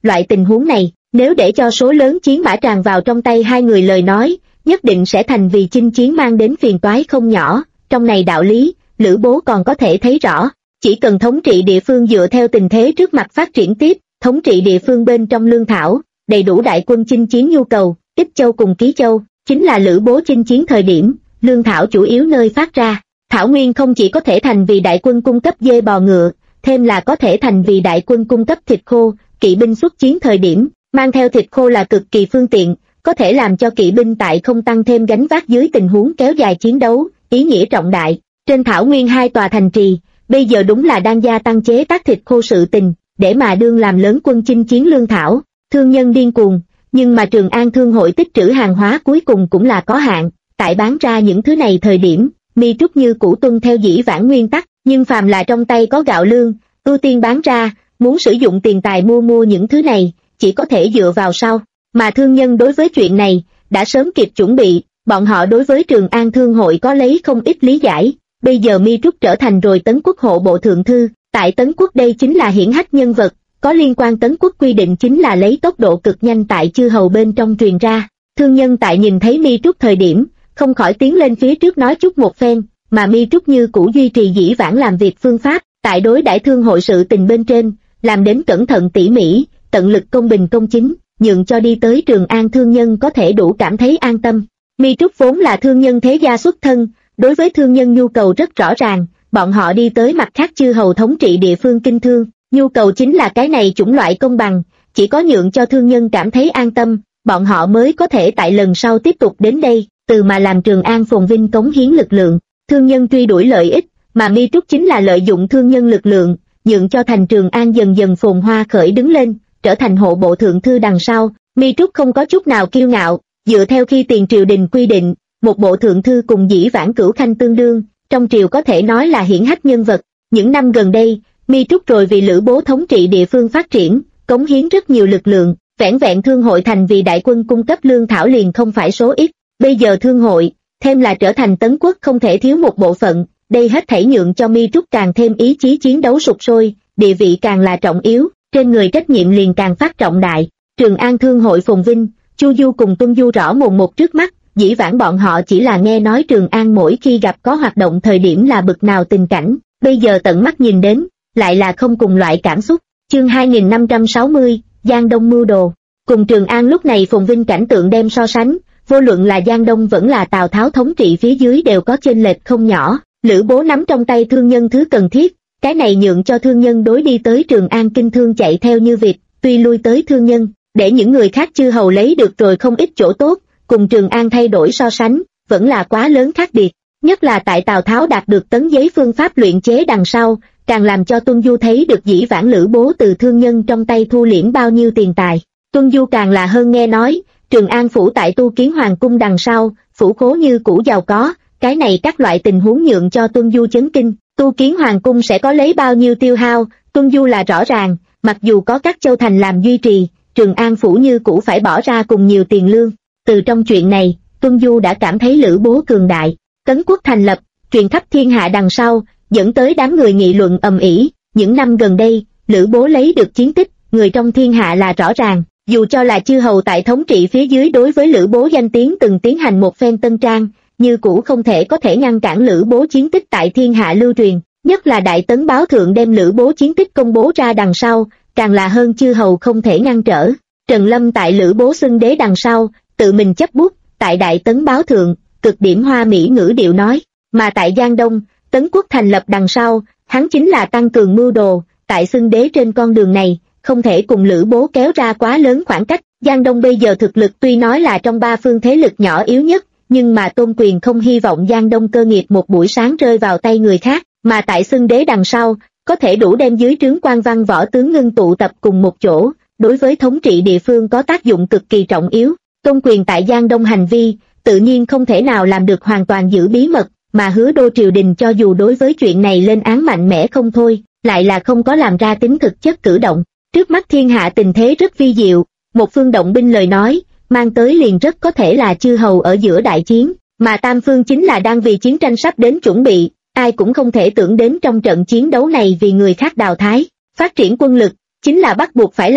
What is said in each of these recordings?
loại tình huống này, nếu để cho số lớn chiến mã tràn vào trong tay hai người lời nói, nhất định sẽ thành vì chinh chiến mang đến phiền toái không nhỏ. Trong này đạo lý, Lữ Bố còn có thể thấy rõ, chỉ cần thống trị địa phương dựa theo tình thế trước mặt phát triển tiếp, thống trị địa phương bên trong lương thảo, đầy đủ đại quân chinh chiến nhu cầu, Ích Châu cùng Ký Châu, chính là Lữ Bố chinh chiến thời điểm, lương thảo chủ yếu nơi phát ra. Thảo nguyên không chỉ có thể thành vì đại quân cung cấp dê bò ngựa, thêm là có thể thành vì đại quân cung cấp thịt khô, kỵ binh xuất chiến thời điểm, mang theo thịt khô là cực kỳ phương tiện, có thể làm cho kỵ binh tại không tăng thêm gánh vác dưới tình huống kéo dài chiến đấu, ý nghĩa trọng đại. Trên thảo nguyên hai tòa thành trì, bây giờ đúng là đang gia tăng chế tác thịt khô sự tình, để mà đương làm lớn quân chinh chiến lương thảo, thương nhân điên cuồng, nhưng mà Trường An Thương hội tích trữ hàng hóa cuối cùng cũng là có hạn, tại bán ra những thứ này thời điểm, Mi Trúc như cũ tuân theo dĩ vãng nguyên tắc, nhưng phàm là trong tay có gạo lương, ưu tiên bán ra, muốn sử dụng tiền tài mua những thứ này, chỉ có thể dựa vào sau. Mà thương nhân đối với chuyện này, đã sớm kịp chuẩn bị, bọn họ đối với Trường An Thương hội có lấy không ít lý giải. Bây giờ Mi Trúc trở thành rồi Tấn Quốc hộ bộ thượng thư, tại Tấn Quốc đây chính là hiển hách nhân vật, có liên quan Tấn Quốc quy định chính là lấy tốc độ cực nhanh tại chư hầu bên trong truyền ra. Thương nhân tại nhìn thấy Mi Trúc thời điểm, không khỏi tiến lên phía trước nói chút một phen, mà Mi Trúc như cũ duy trì dĩ vãng làm việc phương pháp, tại đối đãi thương hội sự tình bên trên, làm đến cẩn thận tỉ mỉ, tận lực công bình công chính, nhượng cho đi tới Trường An thương nhân có thể đủ cảm thấy an tâm. Mi Trúc vốn là thương nhân thế gia xuất thân, đối với thương nhân nhu cầu rất rõ ràng, bọn họ đi tới mặt khác chư hầu thống trị địa phương kinh thương, nhu cầu chính là cái này chủng loại công bằng, chỉ có nhượng cho thương nhân cảm thấy an tâm, bọn họ mới có thể tại lần sau tiếp tục đến đây, từ mà làm Trường An phồn vinh cống hiến lực lượng. Thương nhân truy đuổi lợi ích, mà Mi Trúc chính là lợi dụng thương nhân lực lượng, nhượng cho thành Trường An dần dần phồn hoa khởi đứng lên, trở thành hộ bộ thượng thư đằng sau. Mi Trúc không có chút nào kiêu ngạo, dựa theo khi tiền triều đình quy định, một bộ thượng thư cùng dĩ vãng cửu khanh tương đương, trong triều có thể nói là hiển hách nhân vật. Những năm gần đây, Mi Trúc rồi vì Lữ Bố thống trị địa phương phát triển, cống hiến rất nhiều lực lượng, vẻn vẹn thương hội thành vì đại quân cung cấp lương thảo liền không phải số ít. Bây giờ thương hội, thêm là trở thành Tấn Quốc không thể thiếu một bộ phận, đây hết thảy nhượng cho Mi Trúc càng thêm ý chí chiến đấu sục sôi, địa vị càng là trọng yếu, trên người trách nhiệm liền càng phát trọng đại. Trường An Thương hội phồn vinh, Chu Du cùng Tuân Du rõ mồn một trước mắt, dĩ vãng bọn họ chỉ là nghe nói Trường An mỗi khi gặp có hoạt động thời điểm là bực nào tình cảnh, bây giờ tận mắt nhìn đến, lại là không cùng loại cảm xúc. Chương 2560, Giang Đông mưu đồ. Cùng Trường An lúc này phồn vinh cảnh tượng đem so sánh, vô luận là Giang Đông vẫn là Tào Tháo thống trị phía dưới đều có chênh lệch không nhỏ. Lữ Bố nắm trong tay thương nhân thứ cần thiết, cái này nhượng cho thương nhân đối đi tới Trường An kinh thương chạy theo như vịt, tuy lui tới thương nhân, để những người khác chư hầu lấy được rồi không ít chỗ tốt, cùng Trường An thay đổi so sánh, vẫn là quá lớn khác biệt. Nhất là tại Tào Tháo đạt được tấn giấy phương pháp luyện chế đằng sau, càng làm cho Tuân Du thấy được dĩ vãng Lữ Bố từ thương nhân trong tay thu liễm bao nhiêu tiền tài. Tuân Du càng là hơn nghe nói, Trường An phủ tại Tu Kiến Hoàng cung đằng sau, phủ khố như cũ giàu có, cái này các loại tình huống nhượng cho Tuân Du chấn kinh. Tu Kiến Hoàng cung sẽ có lấy bao nhiêu tiêu hao, Tuân Du là rõ ràng, mặc dù có các châu thành làm duy trì, Trường An phủ như cũ phải bỏ ra cùng nhiều tiền lương. Từ trong chuyện này, Tuân Du đã cảm thấy Lữ Bố cường đại. Tấn Quốc thành lập, truyền khắp thiên hạ đằng sau, dẫn tới đám người nghị luận ầm ĩ. Những năm gần đây, Lữ Bố lấy được chiến tích, người trong thiên hạ là rõ ràng. Dù cho là chư hầu tại thống trị phía dưới đối với Lữ Bố danh tiếng từng tiến hành một phen tân trang, như cũ không thể có thể ngăn cản Lữ Bố chiến tích tại thiên hạ lưu truyền. Nhất là Đại Tấn báo thượng đem Lữ Bố chiến tích công bố ra đằng sau, càng là hơn chư hầu không thể ngăn trở. Trần Lâm tại Lữ Bố xưng đế đằng sau, tự mình chấp bút, tại Đại Tấn báo thượng, cực điểm hoa mỹ ngữ điệu nói, mà tại Giang Đông, Tấn Quốc thành lập đằng sau, hắn chính là tăng cường mưu đồ, tại xưng đế trên con đường này, không thể cùng Lữ Bố kéo ra quá lớn khoảng cách. Giang Đông bây giờ thực lực tuy nói là trong ba phương thế lực nhỏ yếu nhất, nhưng mà Tôn Quyền không hy vọng Giang Đông cơ nghiệp một buổi sáng rơi vào tay người khác, mà tại xưng đế đằng sau, có thể đủ đem dưới trướng quan văn võ tướng ngưng tụ tập cùng một chỗ, đối với thống trị địa phương có tác dụng cực kỳ trọng yếu. Tôn Quyền tại Giang Đông hành vi, tự nhiên không thể nào làm được hoàn toàn giữ bí mật, mà Hứa Đô triều đình cho dù đối với chuyện này lên án mạnh mẽ không thôi, lại là không có làm ra tính thực chất cử động. Trước mắt thiên hạ tình thế rất vi diệu, một phương động binh lời nói, mang tới liền rất có thể là chư hầu ở giữa đại chiến, mà tam phương chính là đang vì chiến tranh sắp đến chuẩn bị, ai cũng không thể tưởng đến trong trận chiến đấu này vì người khác đào thái. Phát triển quân lực, chính là bắt buộc phải làm,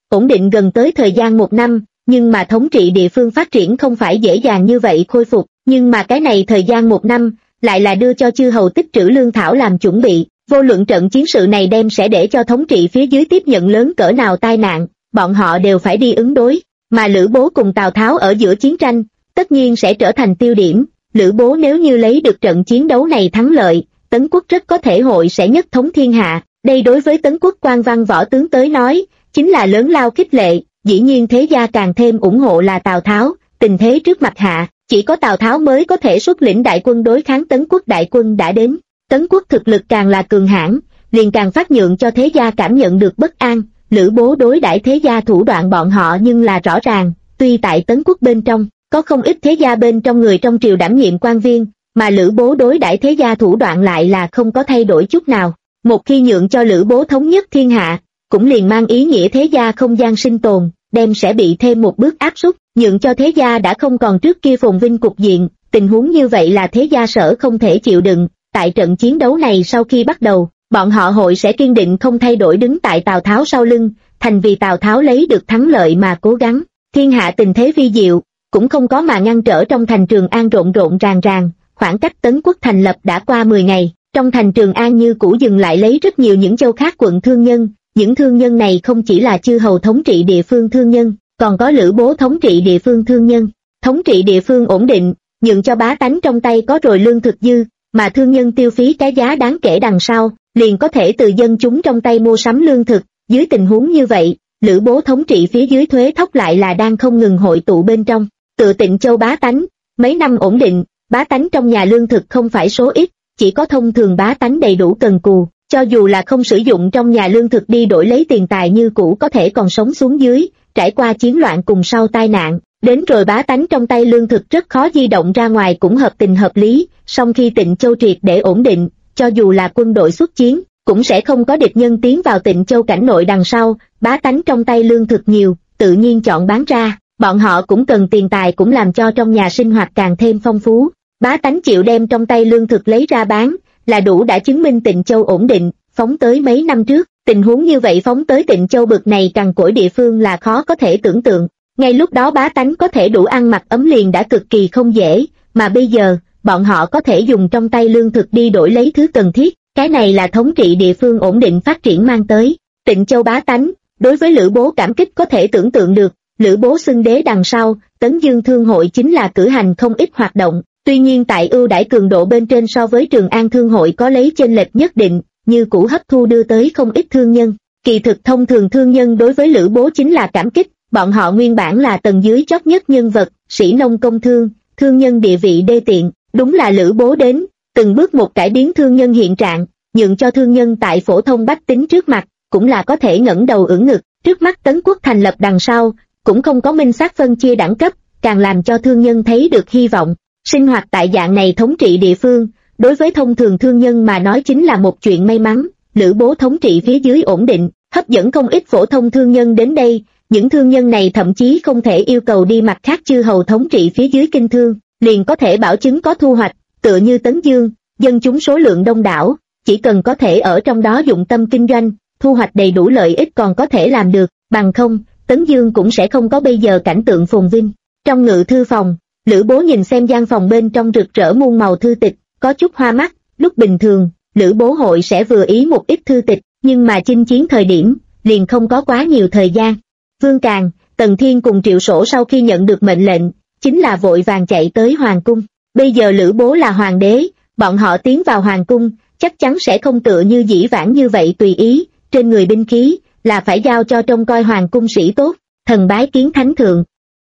ổn định gần tới thời gian 1 năm, nhưng mà thống trị địa phương phát triển không phải dễ dàng như vậy khôi phục, nhưng mà cái này thời gian 1 năm, lại là đưa cho chư hầu tích trữ lương thảo làm chuẩn bị, vô luận trận chiến sự này đem sẽ để cho thống trị phía dưới tiếp nhận lớn cỡ nào tai nạn, bọn họ đều phải đi ứng đối, mà Lữ Bố cùng Tào Tháo ở giữa chiến tranh, tất nhiên sẽ trở thành tiêu điểm, Lữ Bố nếu như lấy được trận chiến đấu này thắng lợi, Tấn Quốc rất có thể hội sẽ nhất thống thiên hạ, đây đối với Tấn Quốc quan văn võ tướng tới nói, chính là lớn lao khích lệ, dĩ nhiên thế gia càng thêm ủng hộ là Tào Tháo, tình thế trước mặt hạ, chỉ có Tào Tháo mới có thể xuất lĩnh đại quân đối kháng Tấn Quốc đại quân đã đến, Tấn Quốc thực lực càng là cường hãn, liền càng phát nhượng cho thế gia cảm nhận được bất an, Lữ Bố đối đãi thế gia thủ đoạn bọn họ nhưng là rõ ràng, tuy tại Tấn Quốc bên trong, có không ít thế gia bên trong người trong triều đảm nhiệm quan viên, mà Lữ Bố đối đãi thế gia thủ đoạn lại là không có thay đổi chút nào. Một khi nhượng cho Lữ Bố thống nhất thiên hạ, cũng liền mang ý nghĩa thế gia không gian sinh tồn, đem sẽ bị thêm một bước áp suất, nhượng cho thế gia đã không còn trước kia phồn vinh cục diện, tình huống như vậy là thế gia sở không thể chịu đựng, tại trận chiến đấu này sau khi bắt đầu, bọn họ hội sẽ kiên định không thay đổi đứng tại Tào Tháo sau lưng, thành vì Tào Tháo lấy được thắng lợi mà cố gắng, thiên hạ tình thế vi diệu, cũng không có mà ngăn trở trong thành Trường An rộn rộn ràng ràng, khoảng cách Tấn Quốc thành lập đã qua 10 ngày. Trong thành Trường An như cũ dừng lại lấy rất nhiều những châu khác quận thương nhân, những thương nhân này không chỉ là chư hầu thống trị địa phương thương nhân, còn có Lữ Bố thống trị địa phương thương nhân, thống trị địa phương ổn định, nhượng cho bá tánh trong tay có rồi lương thực dư, mà thương nhân tiêu phí cái giá đáng kể đằng sau, liền có thể từ dân chúng trong tay mua sắm lương thực, dưới tình huống như vậy, Lữ Bố thống trị phía dưới thuế thóc lại là đang không ngừng hội tụ bên trong, tựa Tịnh Châu bá tánh, mấy năm ổn định, bá tánh trong nhà lương thực không phải số ít, chỉ có thông thường bá tánh đầy đủ cần cù, cho dù là không sử dụng trong nhà lương thực đi đổi lấy tiền tài như cũ có thể còn sống xuống dưới, trải qua chiến loạn cùng sau tai nạn, đến rồi bá tánh trong tay lương thực rất khó di động ra ngoài cũng hợp tình hợp lý, song khi Tịnh Châu triệt để ổn định, cho dù là quân đội xuất chiến, cũng sẽ không có địch nhân tiến vào Tịnh Châu cảnh nội đằng sau, bá tánh trong tay lương thực nhiều, tự nhiên chọn bán ra, bọn họ cũng cần tiền tài cũng làm cho trong nhà sinh hoạt càng thêm phong phú. Bá tánh chịu đem trong tay lương thực lấy ra bán, là đủ đã chứng minh Tịnh Châu ổn định, phóng tới mấy năm trước, tình huống như vậy phóng tới Tịnh Châu bực này cằn cỗi địa phương là khó có thể tưởng tượng. Ngay lúc đó bá tánh có thể đủ ăn mặc ấm liền đã cực kỳ không dễ, mà bây giờ, bọn họ có thể dùng trong tay lương thực đi đổi lấy thứ cần thiết, cái này là thống trị địa phương ổn định phát triển mang tới. Tịnh Châu bá tánh, đối với Lữ Bố cảm kích có thể tưởng tượng được, Lữ Bố xưng đế đằng sau, Tấn Dương Thương hội chính là cử hành không ít hoạt động. Tuy nhiên tại ưu đãi cường độ bên trên so với Trường An Thương hội có lấy chênh lệch nhất định, như cũ hấp thu đưa tới không ít thương nhân. Kỳ thực thông thường thương nhân đối với Lữ Bố chính là cảm kích, bọn họ nguyên bản là tầng dưới chót nhất nhân vật, sĩ nông công thương, thương nhân địa vị đê tiện, đúng là Lữ Bố đến, từng bước một cải biến thương nhân hiện trạng, nhượng cho thương nhân tại phổ thông bách tính trước mặt, cũng là có thể ngẩng đầu ưỡn ngực, trước mắt Tấn Quốc thành lập đằng sau, cũng không có minh xác phân chia đẳng cấp, càng làm cho thương nhân thấy được hy vọng. Sinh hoạt tại dạng này thống trị địa phương, đối với thông thường thương nhân mà nói chính là một chuyện may mắn, Lữ Bố thống trị phía dưới ổn định, hấp dẫn không ít phổ thông thương nhân đến đây, những thương nhân này thậm chí không thể yêu cầu đi mặt khác chư hầu thống trị phía dưới kinh thương, liền có thể bảo chứng có thu hoạch, tựa như Tấn Dương, dân chúng số lượng đông đảo, chỉ cần có thể ở trong đó dụng tâm kinh doanh, thu hoạch đầy đủ lợi ích còn có thể làm được, bằng không, Tấn Dương cũng sẽ không có bây giờ cảnh tượng phồn vinh. Trong ngự thư phòng, Lữ Bố nhìn xem gian phòng bên trong rực rỡ muôn màu thư tịch, có chút hoa mắt, lúc bình thường, Lữ Bố hội sẽ vừa ý một ít thư tịch, nhưng mà chinh chiến thời điểm, liền không có quá nhiều thời gian. Vương Càn, Tần Thiên cùng Triệu Sổ sau khi nhận được mệnh lệnh, chính là vội vàng chạy tới Hoàng cung. Bây giờ Lữ Bố là hoàng đế, bọn họ tiến vào Hoàng cung, chắc chắn sẽ không tựa như dĩ vãng như vậy tùy ý, trên người binh khí, là phải giao cho trông coi Hoàng cung sĩ tốt, thần bái kiến thánh thượng.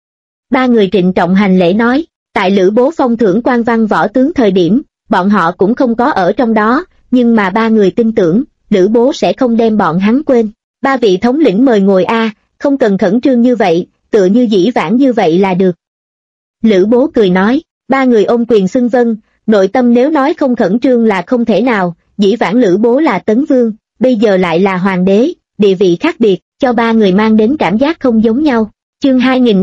Ba người trịnh trọng hành lễ nói, tại Lữ Bố phong thưởng quan văn võ tướng thời điểm, bọn họ cũng không có ở trong đó, nhưng mà ba người tin tưởng, Lữ Bố sẽ không đem bọn hắn quên. Ba vị thống lĩnh mời ngồi a, không cần khẩn trương như vậy, tựa như dĩ vãng như vậy là được. Lữ Bố cười nói, ba người ôm quyền xưng vâng, nội tâm nếu nói không khẩn trương là không thể nào, dĩ vãng Lữ Bố là Tấn Vương, bây giờ lại là hoàng đế, địa vị khác biệt, cho ba người mang đến cảm giác không giống nhau. Chương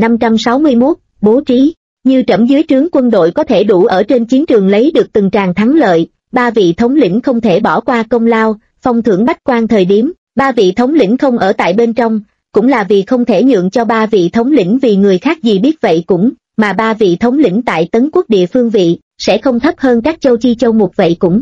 2561, bố trí, như trẫm dưới trướng quân đội có thể đủ ở trên chiến trường lấy được từng tràng thắng lợi, ba vị thống lĩnh không thể bỏ qua công lao, phong thưởng bách quan thời điểm, ba vị thống lĩnh không ở tại bên trong, cũng là vì không thể nhượng cho ba vị thống lĩnh vì người khác gì biết vậy cũng, mà ba vị thống lĩnh tại Tấn Quốc địa phương vị, sẽ không thấp hơn các châu chi châu mục vậy cũng.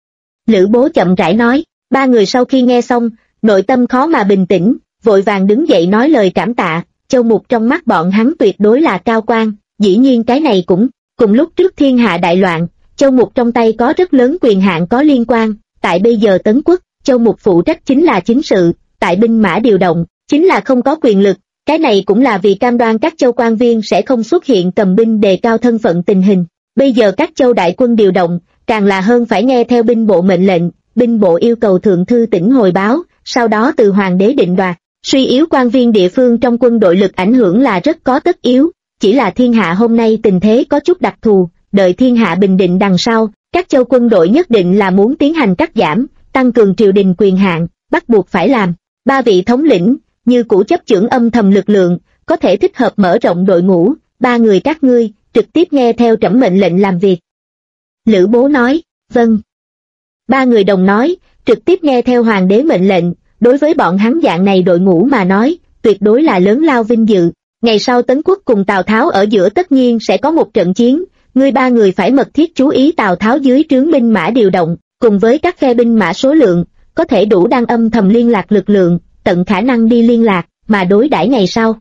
Lữ Bố chậm rãi nói, ba người sau khi nghe xong, nội tâm khó mà bình tĩnh, vội vàng đứng dậy nói lời cảm tạ, châu mục trong mắt bọn hắn tuyệt đối là cao quan, dĩ nhiên cái này cũng, cùng lúc trước thiên hạ đại loạn, châu mục trong tay có rất lớn quyền hạn có liên quan, tại bây giờ Tấn Quốc, châu mục phụ trách chính là chính sự, tại binh mã điều động, chính là không có quyền lực, cái này cũng là vì cam đoan các châu quan viên sẽ không xuất hiện cầm binh đề cao thân phận tình hình. Bây giờ các châu đại quân điều động, càng là hơn phải nghe theo binh bộ mệnh lệnh, binh bộ yêu cầu thượng thư tỉnh hồi báo, sau đó từ hoàng đế định đoạt. Suy yếu quan viên địa phương trong quân đội lực ảnh hưởng là rất có tất yếu, chỉ là thiên hạ hôm nay tình thế có chút đặc thù, đợi thiên hạ bình định đằng sau, các châu quân đội nhất định là muốn tiến hành cắt giảm, tăng cường triều đình quyền hạn, bắt buộc phải làm. Ba vị thống lĩnh, như cũ chấp chưởng âm thầm lực lượng, có thể thích hợp mở rộng đội ngũ, ba người các ngươi, trực tiếp nghe theo trẫm mệnh lệnh làm việc. Lữ Bố nói, vâng. Ba người đồng nói, trực tiếp nghe theo hoàng đế mệnh lệnh, đối với bọn hắn dạng này đội ngũ mà nói, tuyệt đối là lớn lao vinh dự. Ngày sau Tấn Quốc cùng Tào Tháo ở giữa tất nhiên sẽ có một trận chiến, ngươi ba người phải mật thiết chú ý Tào Tháo dưới trướng binh mã điều động, cùng với các phe binh mã số lượng, có thể đủ đang âm thầm liên lạc lực lượng, tận khả năng đi liên lạc, mà đối đãi ngày sau.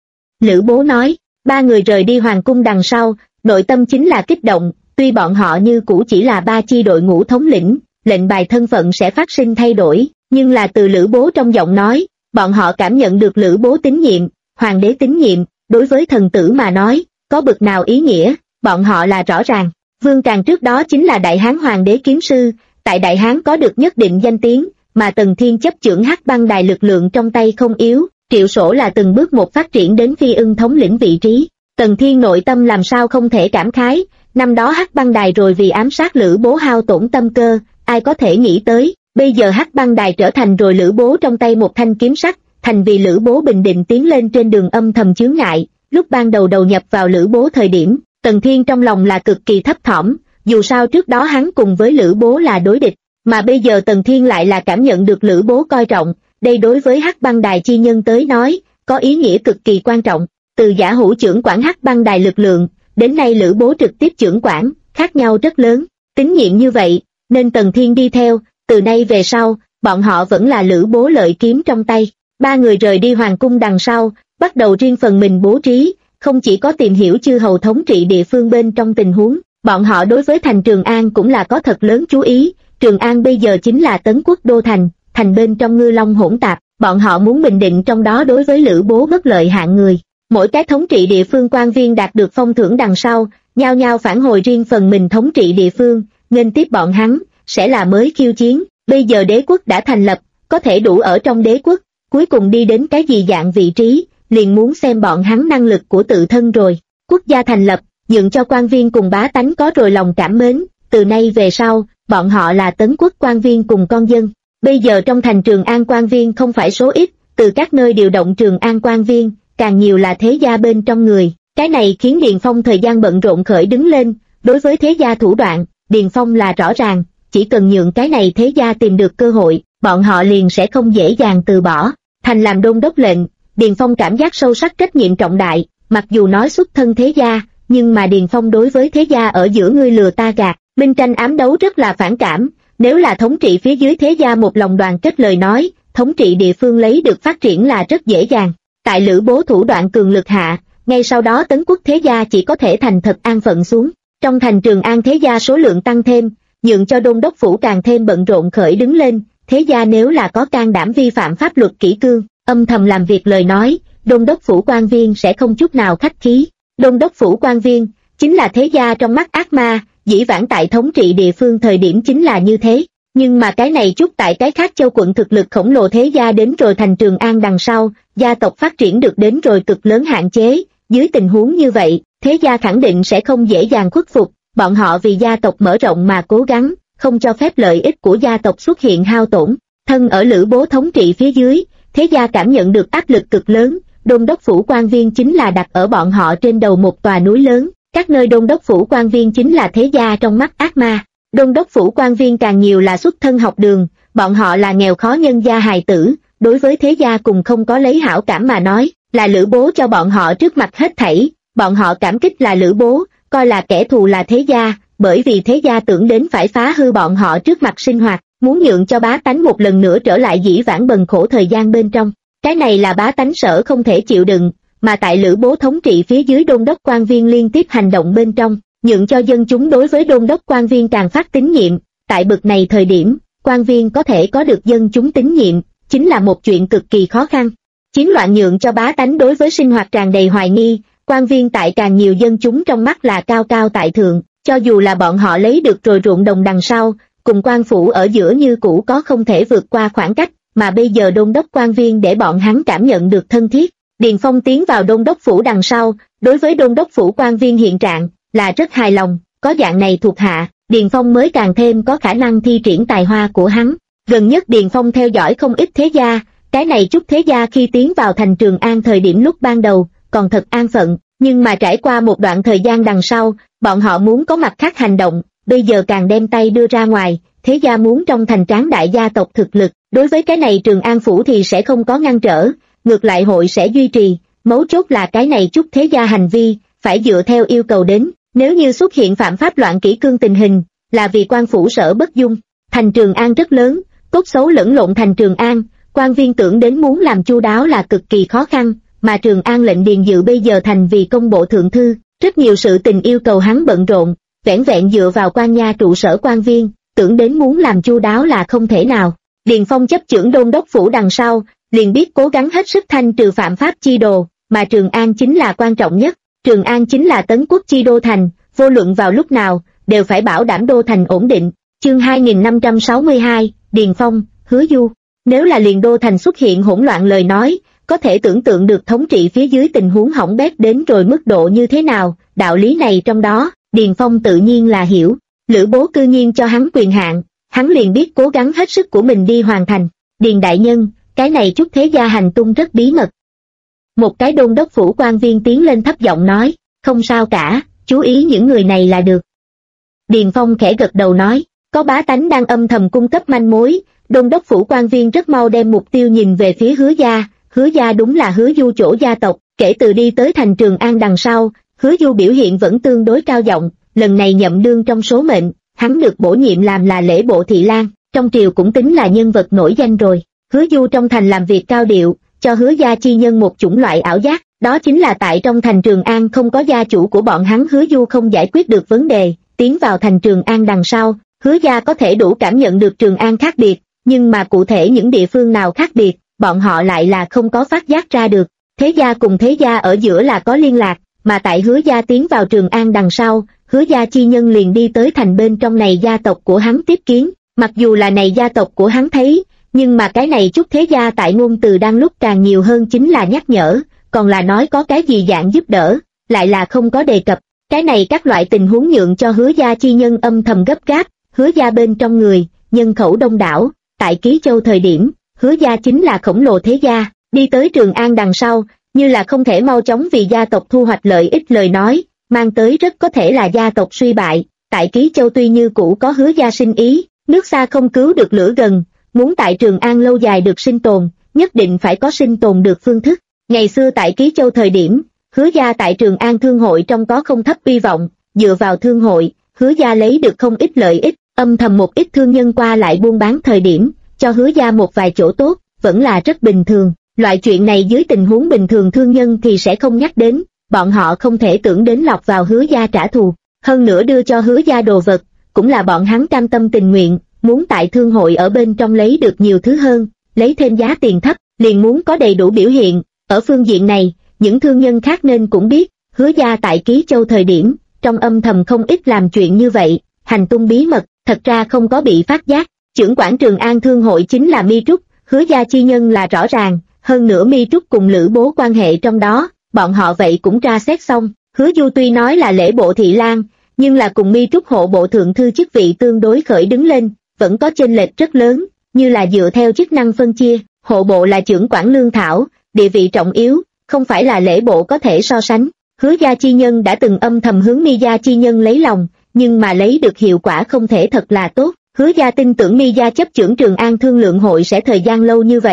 Lữ Bố nói, ba người rời đi hoàng cung đằng sau, nội tâm chính là kích động, tuy bọn họ như cũ chỉ là ba chi đội ngũ thống lĩnh, lệnh bài thân phận sẽ phát sinh thay đổi, nhưng là từ Lữ Bố trong giọng nói, bọn họ cảm nhận được Lữ Bố tín nhiệm, hoàng đế tín nhiệm, đối với thần tử mà nói, có bực nào ý nghĩa, bọn họ là rõ ràng. Vương Càng trước đó chính là Đại Hán hoàng đế kiếm sư, tại Đại Hán có được nhất định danh tiếng, mà Tần Thiên chấp chưởng Hắc Băng Đài lực lượng trong tay không yếu, Triệu Sổ là từng bước một phát triển đến Phi Ưng thống lĩnh vị trí. Tần Thiên nội tâm làm sao không thể cảm khái, năm đó Hắc Băng Đài rồi vì ám sát Lữ Bố hao tổn tâm cơ, ai có thể nghĩ tới, bây giờ Hắc Băng Đài trở thành rồi Lữ Bố trong tay một thanh kiếm sắt, thành vì Lữ Bố bình định tiến lên trên đường âm thầm chướng ngại. Lúc ban đầu đầu nhập vào Lữ Bố thời điểm, Tần Thiên trong lòng là cực kỳ thấp thỏm, dù sao trước đó hắn cùng với Lữ Bố là đối địch, mà bây giờ Tần Thiên lại là cảm nhận được Lữ Bố coi trọng, đây đối với Hắc Băng Đài chi nhân tới nói, có ý nghĩa cực kỳ quan trọng. Từ giả hữu trưởng quản Hắc Băng Đài lực lượng, đến nay Lữ Bố trực tiếp trưởng quản, khác nhau rất lớn, tín nhiệm như vậy, nên Tần Thiên đi theo, từ nay về sau, bọn họ vẫn là Lữ Bố lợi kiếm trong tay. Ba người rời đi hoàng cung đằng sau, bắt đầu riêng phần mình bố trí, không chỉ có tìm hiểu chư hầu thống trị địa phương bên trong tình huống, bọn họ đối với thành Trường An cũng là có thật lớn chú ý. Trường An bây giờ chính là Tấn Quốc đô thành, thành bên trong ngư long hỗn tạp, bọn họ muốn bình định trong đó đối với Lữ Bố bất lợi hạng người. Mỗi cái thống trị địa phương quan viên đạt được phong thưởng đằng sau, nhao nhao phản hồi riêng phần mình thống trị địa phương, nghênh tiếp bọn hắn, sẽ là mới khiêu chiến. Bây giờ đế quốc đã thành lập, có thể đủ ở trong đế quốc, cuối cùng đi đến cái gì dạng vị trí, liền muốn xem bọn hắn năng lực của tự thân rồi. Quốc gia thành lập, nhượng cho quan viên cùng bá tánh có rồi lòng cảm mến, từ nay về sau, bọn họ là Tấn Quốc quan viên cùng con dân. Bây giờ trong thành Trường An quan viên không phải số ít, từ các nơi điều động Trường An quan viên, càng nhiều là thế gia bên trong người. Cái này khiến Điền Phong thời gian bận rộn khởi đứng lên, đối với thế gia thủ đoạn, Điền Phong là rõ ràng, chỉ cần nhượng cái này thế gia tìm được cơ hội, bọn họ liền sẽ không dễ dàng từ bỏ. Thành làm đôn đốc lệnh, Điền Phong cảm giác sâu sắc trách nhiệm trọng đại, mặc dù nói xuất thân thế gia, nhưng mà Điền Phong đối với thế gia ở giữa ngươi lừa ta gạt, minh tranh ám đấu rất là phản cảm. Nếu là thống trị phía dưới thế gia một lòng đoàn kết lời nói, thống trị địa phương lấy được phát triển là rất dễ dàng. Tại Lữ Bố thủ đoạn cường lực hạ, ngay sau đó Tấn Quốc thế gia chỉ có thể thành thật an phận xuống. Trong thành Trường An thế gia số lượng tăng thêm, nhượng cho đôn đốc phủ càng thêm bận rộn khởi đứng lên. Thế gia nếu là có can đảm vi phạm pháp luật kỷ cương, âm thầm làm việc lời nói, đôn đốc phủ quan viên sẽ không chút nào khách khí. Đôn đốc phủ quan viên chính là thế gia trong mắt ác ma, dĩ vãng tại thống trị địa phương thời điểm chính là như thế, nhưng mà cái này chút tại cái khác châu quận thực lực khổng lồ thế gia đến rồi thành Trường An đằng sau, gia tộc phát triển được đến rồi cực lớn hạn chế, dưới tình huống như vậy, thế gia khẳng định sẽ không dễ dàng khuất phục, bọn họ vì gia tộc mở rộng mà cố gắng, không cho phép lợi ích của gia tộc xuất hiện hao tổn. Thân ở Lữ Bố thống trị phía dưới, thế gia cảm nhận được áp lực cực lớn, đôn đốc phủ quan viên chính là đặt ở bọn họ trên đầu một tòa núi lớn, các nơi đôn đốc phủ quan viên chính là thế gia trong mắt ác ma. Đôn đốc phủ quan viên càng nhiều là xuất thân học đường, bọn họ là nghèo khó nhân gia hài tử, đối với thế gia cùng không có lấy hảo cảm mà nói, là Lữ Bố cho bọn họ trước mặt hết thảy, bọn họ cảm kích là Lữ Bố, coi là kẻ thù là thế gia, bởi vì thế gia tưởng đến phải phá hư bọn họ trước mặt sinh hoạt, muốn nhượng cho bá tánh một lần nữa trở lại dĩ vãng bần khổ thời gian bên trong. Cái này là bá tánh Sở không thể chịu đựng, mà tại Lữ Bố thống trị phía dưới đôn đốc quan viên liên tiếp hành động bên trong, nhượng cho dân chúng đối với đôn đốc quan viên càng phát tín nhiệm. Tại bực này thời điểm, quan viên có thể có được dân chúng tín nhiệm, chính là một chuyện cực kỳ khó khăn. Chiến loạn nhượng cho bá tánh đối với sinh hoạt tràn đầy hoài nghi, quan viên tại càng nhiều dân chúng trong mắt là cao cao tại thượng, cho dù là bọn họ lấy được rồi ruộng đồng đằng sau, cùng quan phủ ở giữa như cũ có không thể vượt qua khoảng cách, mà bây giờ đôn đốc quan viên để bọn hắn cảm nhận được thân thiết. Điền Phong tiến vào đôn đốc phủ đằng sau, đối với đôn đốc phủ quan viên hiện trạng, là rất hài lòng, có dạng này thuộc hạ, Điền Phong mới càng thêm có khả năng thi triển tài hoa của hắn. Gần nhất Điền Phong theo dõi không ít thế gia, cái này chút thế gia khi tiến vào thành Trường An thời điểm lúc ban đầu, còn thật an phận, nhưng mà trải qua một đoạn thời gian đằng sau, bọn họ muốn có mặt khác hành động, bây giờ càng đem tay đưa ra ngoài, thế gia muốn trong thành tráng đại gia tộc thực lực, đối với cái này Trường An phủ thì sẽ không có ngăn trở, ngược lại hội sẽ duy trì, mấu chốt là cái này chút thế gia hành vi, phải dựa theo yêu cầu đến, nếu như xuất hiện phạm pháp loạn kỷ cương tình hình, là vì quan phủ Sở bất dung. Thành Trường An rất lớn, tốt xấu lẫn lộn thành Trường An, quan viên tưởng đến muốn làm chu đáo là cực kỳ khó khăn, mà Trường An lệnh Điền Dự bây giờ thành vì công bộ thượng thư, rất nhiều sự tình yêu cầu hắn bận rộn, vẻn vẹn dựa vào quan nha trụ sở quan viên, tưởng đến muốn làm chu đáo là không thể nào. Điền Phong chấp chưởng đôn đốc phủ đằng sau, liền biết cố gắng hết sức thanh trừ phạm pháp chi đồ, mà Trường An chính là quan trọng nhất. Trường An chính là tấn quốc chi đô thành, vô luận vào lúc nào, đều phải bảo đảm đô thành ổn định. Chương 2562, Điền Phong, Hứa Du. Nếu là liền đô thành xuất hiện hỗn loạn lời nói, có thể tưởng tượng được thống trị phía dưới tình huống hỏng bét đến rồi mức độ như thế nào, đạo lý này trong đó, Điền Phong tự nhiên là hiểu. Lữ Bố cư nhiên cho hắn quyền hạn, hắn liền biết cố gắng hết sức của mình đi hoàn thành. Điền đại nhân, cái này chút thế gia hành tung rất bí mật. Một cái đôn đốc phủ quan viên tiến lên thấp giọng nói, không sao cả, chú ý những người này là được. Điền Phong khẽ gật đầu nói, có bá tánh đang âm thầm cung cấp manh mối, đôn đốc phủ quan viên rất mau đem mục tiêu nhìn về phía Hứa gia đúng là Hứa Du chỗ gia tộc, kể từ đi tới thành Trường An đằng sau, Hứa Du biểu hiện vẫn tương đối cao giọng, lần này nhậm đương trong số mệnh, hắn được bổ nhiệm làm là lễ bộ thị lang, trong triều cũng tính là nhân vật nổi danh rồi. Hứa Du trong thành làm việc cao điệu, cho Hứa gia chi nhân một chủng loại ảo giác, đó chính là tại trong thành Trường An không có gia chủ của bọn hắn Hứa Du không giải quyết được vấn đề, tiến vào thành Trường An đằng sau, Hứa gia có thể đủ cảm nhận được Trường An khác biệt, nhưng mà cụ thể những địa phương nào khác biệt, bọn họ lại là không có phát giác ra được. Thế gia cùng thế gia ở giữa là có liên lạc, mà tại Hứa gia tiến vào Trường An đằng sau, Hứa gia chi nhân liền đi tới thành bên trong này gia tộc của hắn tiếp kiến, mặc dù là này gia tộc của hắn thấy, nhưng mà cái này chút thế gia tại ngôn từ đang lúc càng nhiều hơn chính là nhắc nhở, còn là nói có cái gì dạng giúp đỡ, lại là không có đề cập. Cái này các loại tình huống nhượng cho Hứa gia chi nhân âm thầm gấp gáp, Hứa gia bên trong người, nhân khẩu đông đảo, tại Ký Châu thời điểm, Hứa gia chính là khổng lồ thế gia, đi tới Trường An đằng sau, như là không thể mau chóng vì gia tộc thu hoạch lợi ích lời nói, mang tới rất có thể là gia tộc suy bại. Tại Ký Châu tuy như cũ có Hứa gia sinh ý, nước xa không cứu được lửa gần, muốn tại Trường An lâu dài được sinh tồn, nhất định phải có sinh tồn được phương thức. Ngày xưa tại Ký Châu thời điểm, Hứa gia tại Trường An thương hội trong có không thấp uy vọng, dựa vào thương hội, Hứa gia lấy được không ít lợi ích, âm thầm một ít thương nhân qua lại buôn bán thời điểm, cho Hứa gia một vài chỗ tốt, vẫn là rất bình thường. Loại chuyện này dưới tình huống bình thường thương nhân thì sẽ không nhắc đến, bọn họ không thể tưởng đến lọc vào Hứa gia trả thù. Hơn nữa đưa cho Hứa gia đồ vật, cũng là bọn hắn cam tâm tình nguyện, muốn tại thương hội ở bên trong lấy được nhiều thứ hơn, lấy thêm giá tiền thấp, liền muốn có đầy đủ biểu hiện. Ở phương diện này, những thương nhân khác nên cũng biết, Hứa gia tại Ký Châu thời điểm, trong âm thầm không ít làm chuyện như vậy, hành tung bí mật, thật ra không có bị phát giác. Chưởng quản Trường An thương hội chính là Mi Trúc, Hứa gia chi nhân là rõ ràng, hơn nữa Mi Trúc cùng Lữ Bố quan hệ trong đó, bọn họ vậy cũng tra xét xong. Hứa Du tuy nói là lễ bộ thị lang, nhưng là cùng Mi Trúc hộ bộ thượng thư chức vị tương đối khởi đứng lên, vẫn có chênh lệch rất lớn, như là dựa theo chức năng phân chia, hộ bộ là chưởng quản lương thảo, địa vị trọng yếu, không phải là lễ bộ có thể so sánh. Hứa gia chi nhân đã từng âm thầm hướng Mi gia chi nhân lấy lòng, nhưng mà lấy được hiệu quả không thể thật là tốt. Hứa gia tin tưởng Mi gia chấp chưởng Trường An thương lượng hội sẽ thời gian lâu như vậy,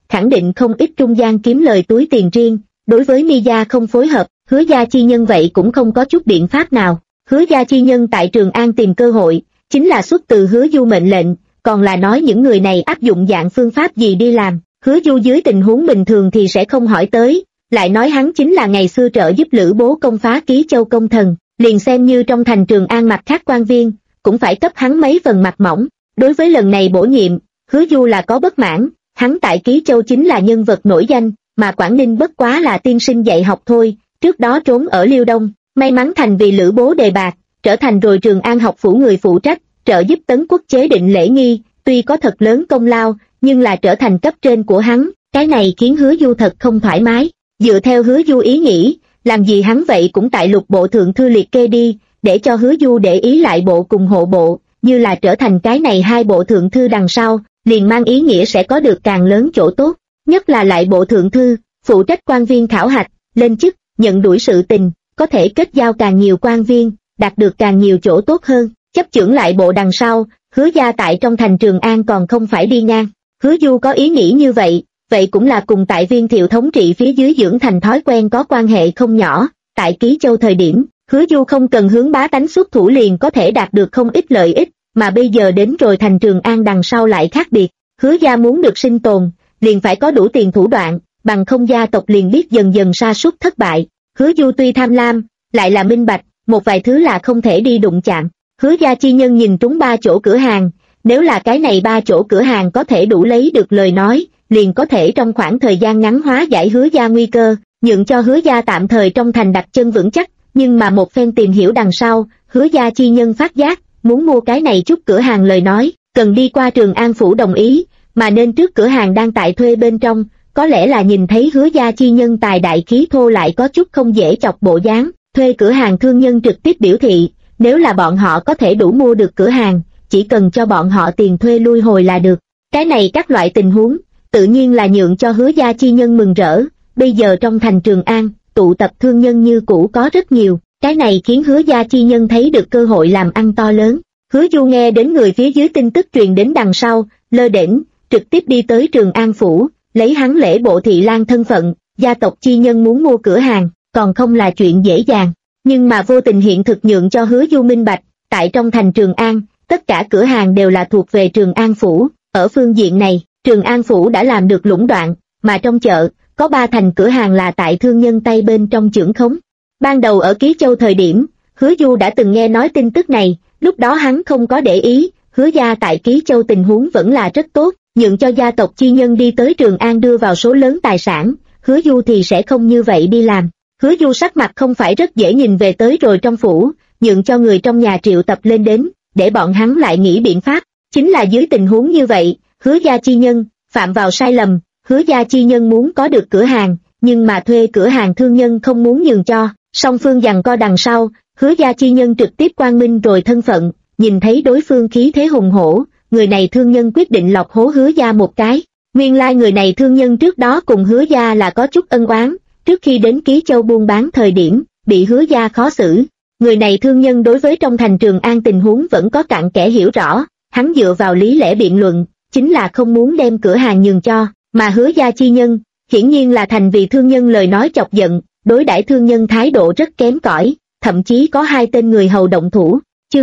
khẳng định không ít trung gian kiếm lời túi tiền riêng, đối với Mi gia không phối hợp, Hứa gia chi nhân vậy cũng không có chút biện pháp nào. Hứa gia chi nhân tại Trường An tìm cơ hội, chính là xuất từ Hứa Du mệnh lệnh, còn là nói những người này áp dụng dạng phương pháp gì đi làm. Hứa Du dưới tình huống bình thường thì sẽ không hỏi tới, lại nói hắn chính là ngày xưa trợ giúp Lữ Bố công phá Ký Châu công thần, liền xem như trong thành Trường An mặt khác quan viên, cũng phải cấp hắn mấy phần mặt mỏng. Đối với lần này bổ nhiệm, Hứa Du là có bất mãn, hắn tại Ký Châu chính là nhân vật nổi danh, mà Quảng Ninh bất quá là tiên sinh dạy học thôi, trước đó trốn ở Liêu Đông, may mắn thành vì Lữ Bố đề bạt, trở thành rồi Trường An học phủ người phụ trách, trợ giúp Tấn Quốc chế định lễ nghi, tuy có thật lớn công lao, nhưng là trở thành cấp trên của hắn, cái này khiến Hứa Du thật không thoải mái. Dựa theo Hứa Du ý nghĩ, làm gì hắn vậy cũng tại lục bộ thượng thư liệt kê đi, để cho Hứa Du để ý lại bộ cùng hộ bộ, như là trở thành cái này hai bộ thượng thư đằng sau, liền mang ý nghĩa sẽ có được càng lớn chỗ tốt, nhất là lại bộ thượng thư, phụ trách quan viên khảo hạch, lên chức, nhận đuổi sự tình, có thể kết giao càng nhiều quan viên, đạt được càng nhiều chỗ tốt hơn. Chấp chưởng lại bộ đằng sau, Hứa gia tại trong thành Trường An còn không phải đi ngang. Hứa Du có ý nghĩ như vậy, vậy cũng là cùng tại Viên Thiệu thống trị phía dưới dưỡng thành thói quen có quan hệ không nhỏ. Tại Ký Châu thời điểm, Hứa Du không cần hướng bá tánh xuất thủ liền có thể đạt được không ít lợi ích, mà bây giờ đến rồi thành Trường An đằng sau lại khác biệt. Hứa gia muốn được sinh tồn, liền phải có đủ tiền thủ đoạn, bằng không gia tộc liền biết dần dần sa sút thất bại. Hứa Du tuy tham lam, lại là minh bạch, một vài thứ là không thể đi đụng chạm. Hứa gia chi nhân nhìn trúng 3 chỗ cửa hàng, nếu là cái này 3 chỗ cửa hàng có thể đủ lấy được lời nói, liền có thể trong khoảng thời gian ngắn hóa giải Hứa gia nguy cơ, nhượng cho Hứa gia tạm thời trong thành đặt chân vững chắc. Nhưng mà một phen tìm hiểu đằng sau, Hứa gia chi nhân phát giác, muốn mua cái này chút cửa hàng lời nói, cần đi qua Trường An phủ đồng ý, mà nên trước cửa hàng đang tại thuê bên trong, có lẽ là nhìn thấy Hứa gia chi nhân tài đại khí thô lại có chút không dễ chọc bộ dáng, thuê cửa hàng thương nhân trực tiếp biểu thị, nếu là bọn họ có thể đủ mua được cửa hàng, chỉ cần cho bọn họ tiền thuê lui hồi là được. Cái này các loại tình huống, tự nhiên là nhượng cho Hứa gia chi nhân mừng rỡ, bây giờ trong thành Trường An, tụ tập thương nhân như cũ có rất nhiều, cái này khiến Hứa gia chi nhân thấy được cơ hội làm ăn to lớn. Hứa Du nghe đến người phía dưới tin tức truyền đến đằng sau, lơ đễnh, trực tiếp đi tới Trường An phủ, lấy hắn lễ bộ thị lang thân phận, gia tộc chi nhân muốn mua cửa hàng, còn không là chuyện dễ dàng. Nhưng mà vô tình hiện thực nhượng cho Hứa Du minh bạch, tại trong thành Trường An, tất cả cửa hàng đều là thuộc về Trường An phủ, ở phương diện này, Trường An phủ đã làm được lũng đoạn, mà trong chợ, có 3 thành cửa hàng là tại thương nhân tay bên trong chưởng khống. Ban đầu ở Ký Châu thời điểm, Hứa Du đã từng nghe nói tin tức này, lúc đó hắn không có để ý, Hứa gia tại Ký Châu tình huống vẫn là rất tốt, nhượng cho gia tộc chi nhân đi tới Trường An đưa vào số lớn tài sản, Hứa Du thì sẽ không như vậy đi làm. Hứa Du sắc mặt không phải rất dễ nhìn về tới rồi trong phủ, nhượng cho người trong nhà triệu tập lên đến, để bọn hắn lại nghĩ biện pháp. Chính là dưới tình huống như vậy, Hứa gia chi nhân phạm vào sai lầm, Hứa gia chi nhân muốn có được cửa hàng, nhưng mà thuê cửa hàng thương nhân không muốn nhường cho, song phương giằng co đằng sau, Hứa gia chi nhân trực tiếp quang minh rồi thân phận, nhìn thấy đối phương khí thế hùng hổ, người này thương nhân quyết định lọc hố Hứa gia một cái. Nguyên lai người này thương nhân trước đó cùng Hứa gia là có chút ân oán, trước khi đến Ký Châu buôn bán thời điểm, bị Hứa gia khó xử. Người này thương nhân đối với trong thành Trường An tình huống vẫn có cặn kẽ hiểu rõ, hắn dựa vào lý lẽ biện luận, chính là không muốn đem cửa hàng nhường cho, mà Hứa gia chi nhân, hiển nhiên là thành vì thương nhân lời nói chọc giận, đối đãi thương nhân thái độ rất kém cỏi, thậm chí có 2 tên người hầu động thủ. Chương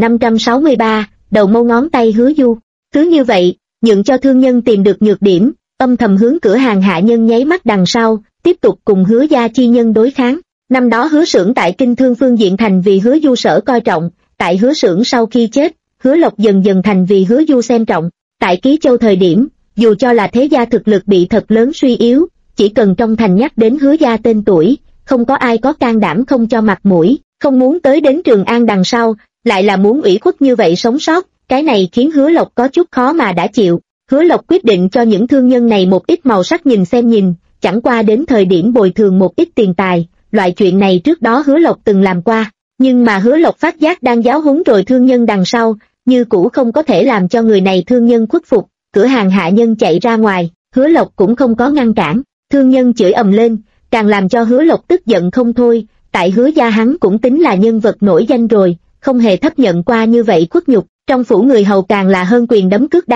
2563, đầu mâu ngón tay Hứa Du. Cứ như vậy, nhượng cho thương nhân tìm được nhược điểm, âm thầm hướng cửa hàng hạ nhân nháy mắt đằng sau, tiếp tục cùng Hứa gia chi nhân đối kháng. Năm đó Hứa Xưởng tại Kinh Thương phương diện thành vì Hứa Du sở coi trọng, tại Hứa Xưởng sau khi chết, Hứa Lộc dần dần thành vì Hứa Du xem trọng. Tại Ký Châu thời điểm, dù cho là thế gia thực lực bị thật lớn suy yếu, chỉ cần trong thành nhắc đến Hứa gia tên tuổi, không có ai có can đảm không cho mặt mũi, không muốn tới đến Trường An đằng sau, lại là muốn ủy khuất như vậy sống sót, cái này khiến Hứa Lộc có chút khó mà đã chịu. Hứa Lộc quyết định cho những thương nhân này một ít màu sắc nhìn xem nhìn, chẳng qua đến thời điểm bồi thường một ít tiền tài, loại chuyện này trước đó Hứa Lộc từng làm qua, nhưng mà Hứa Lộc phát giác đang giáo huấn rồi thương nhân đằng sau, như cũ không có thể làm cho người này thương nhân khuất phục, cửa hàng hạ nhân chạy ra ngoài, Hứa Lộc cũng không có ngăn cản, thương nhân chửi ầm lên, càng làm cho Hứa Lộc tức giận không thôi, tại Hứa gia hắn cũng tính là nhân vật nổi danh rồi, không hề thấp nhận qua như vậy khuất nhục, trong phủ người hầu càng là hơn quyền đấm cước đá,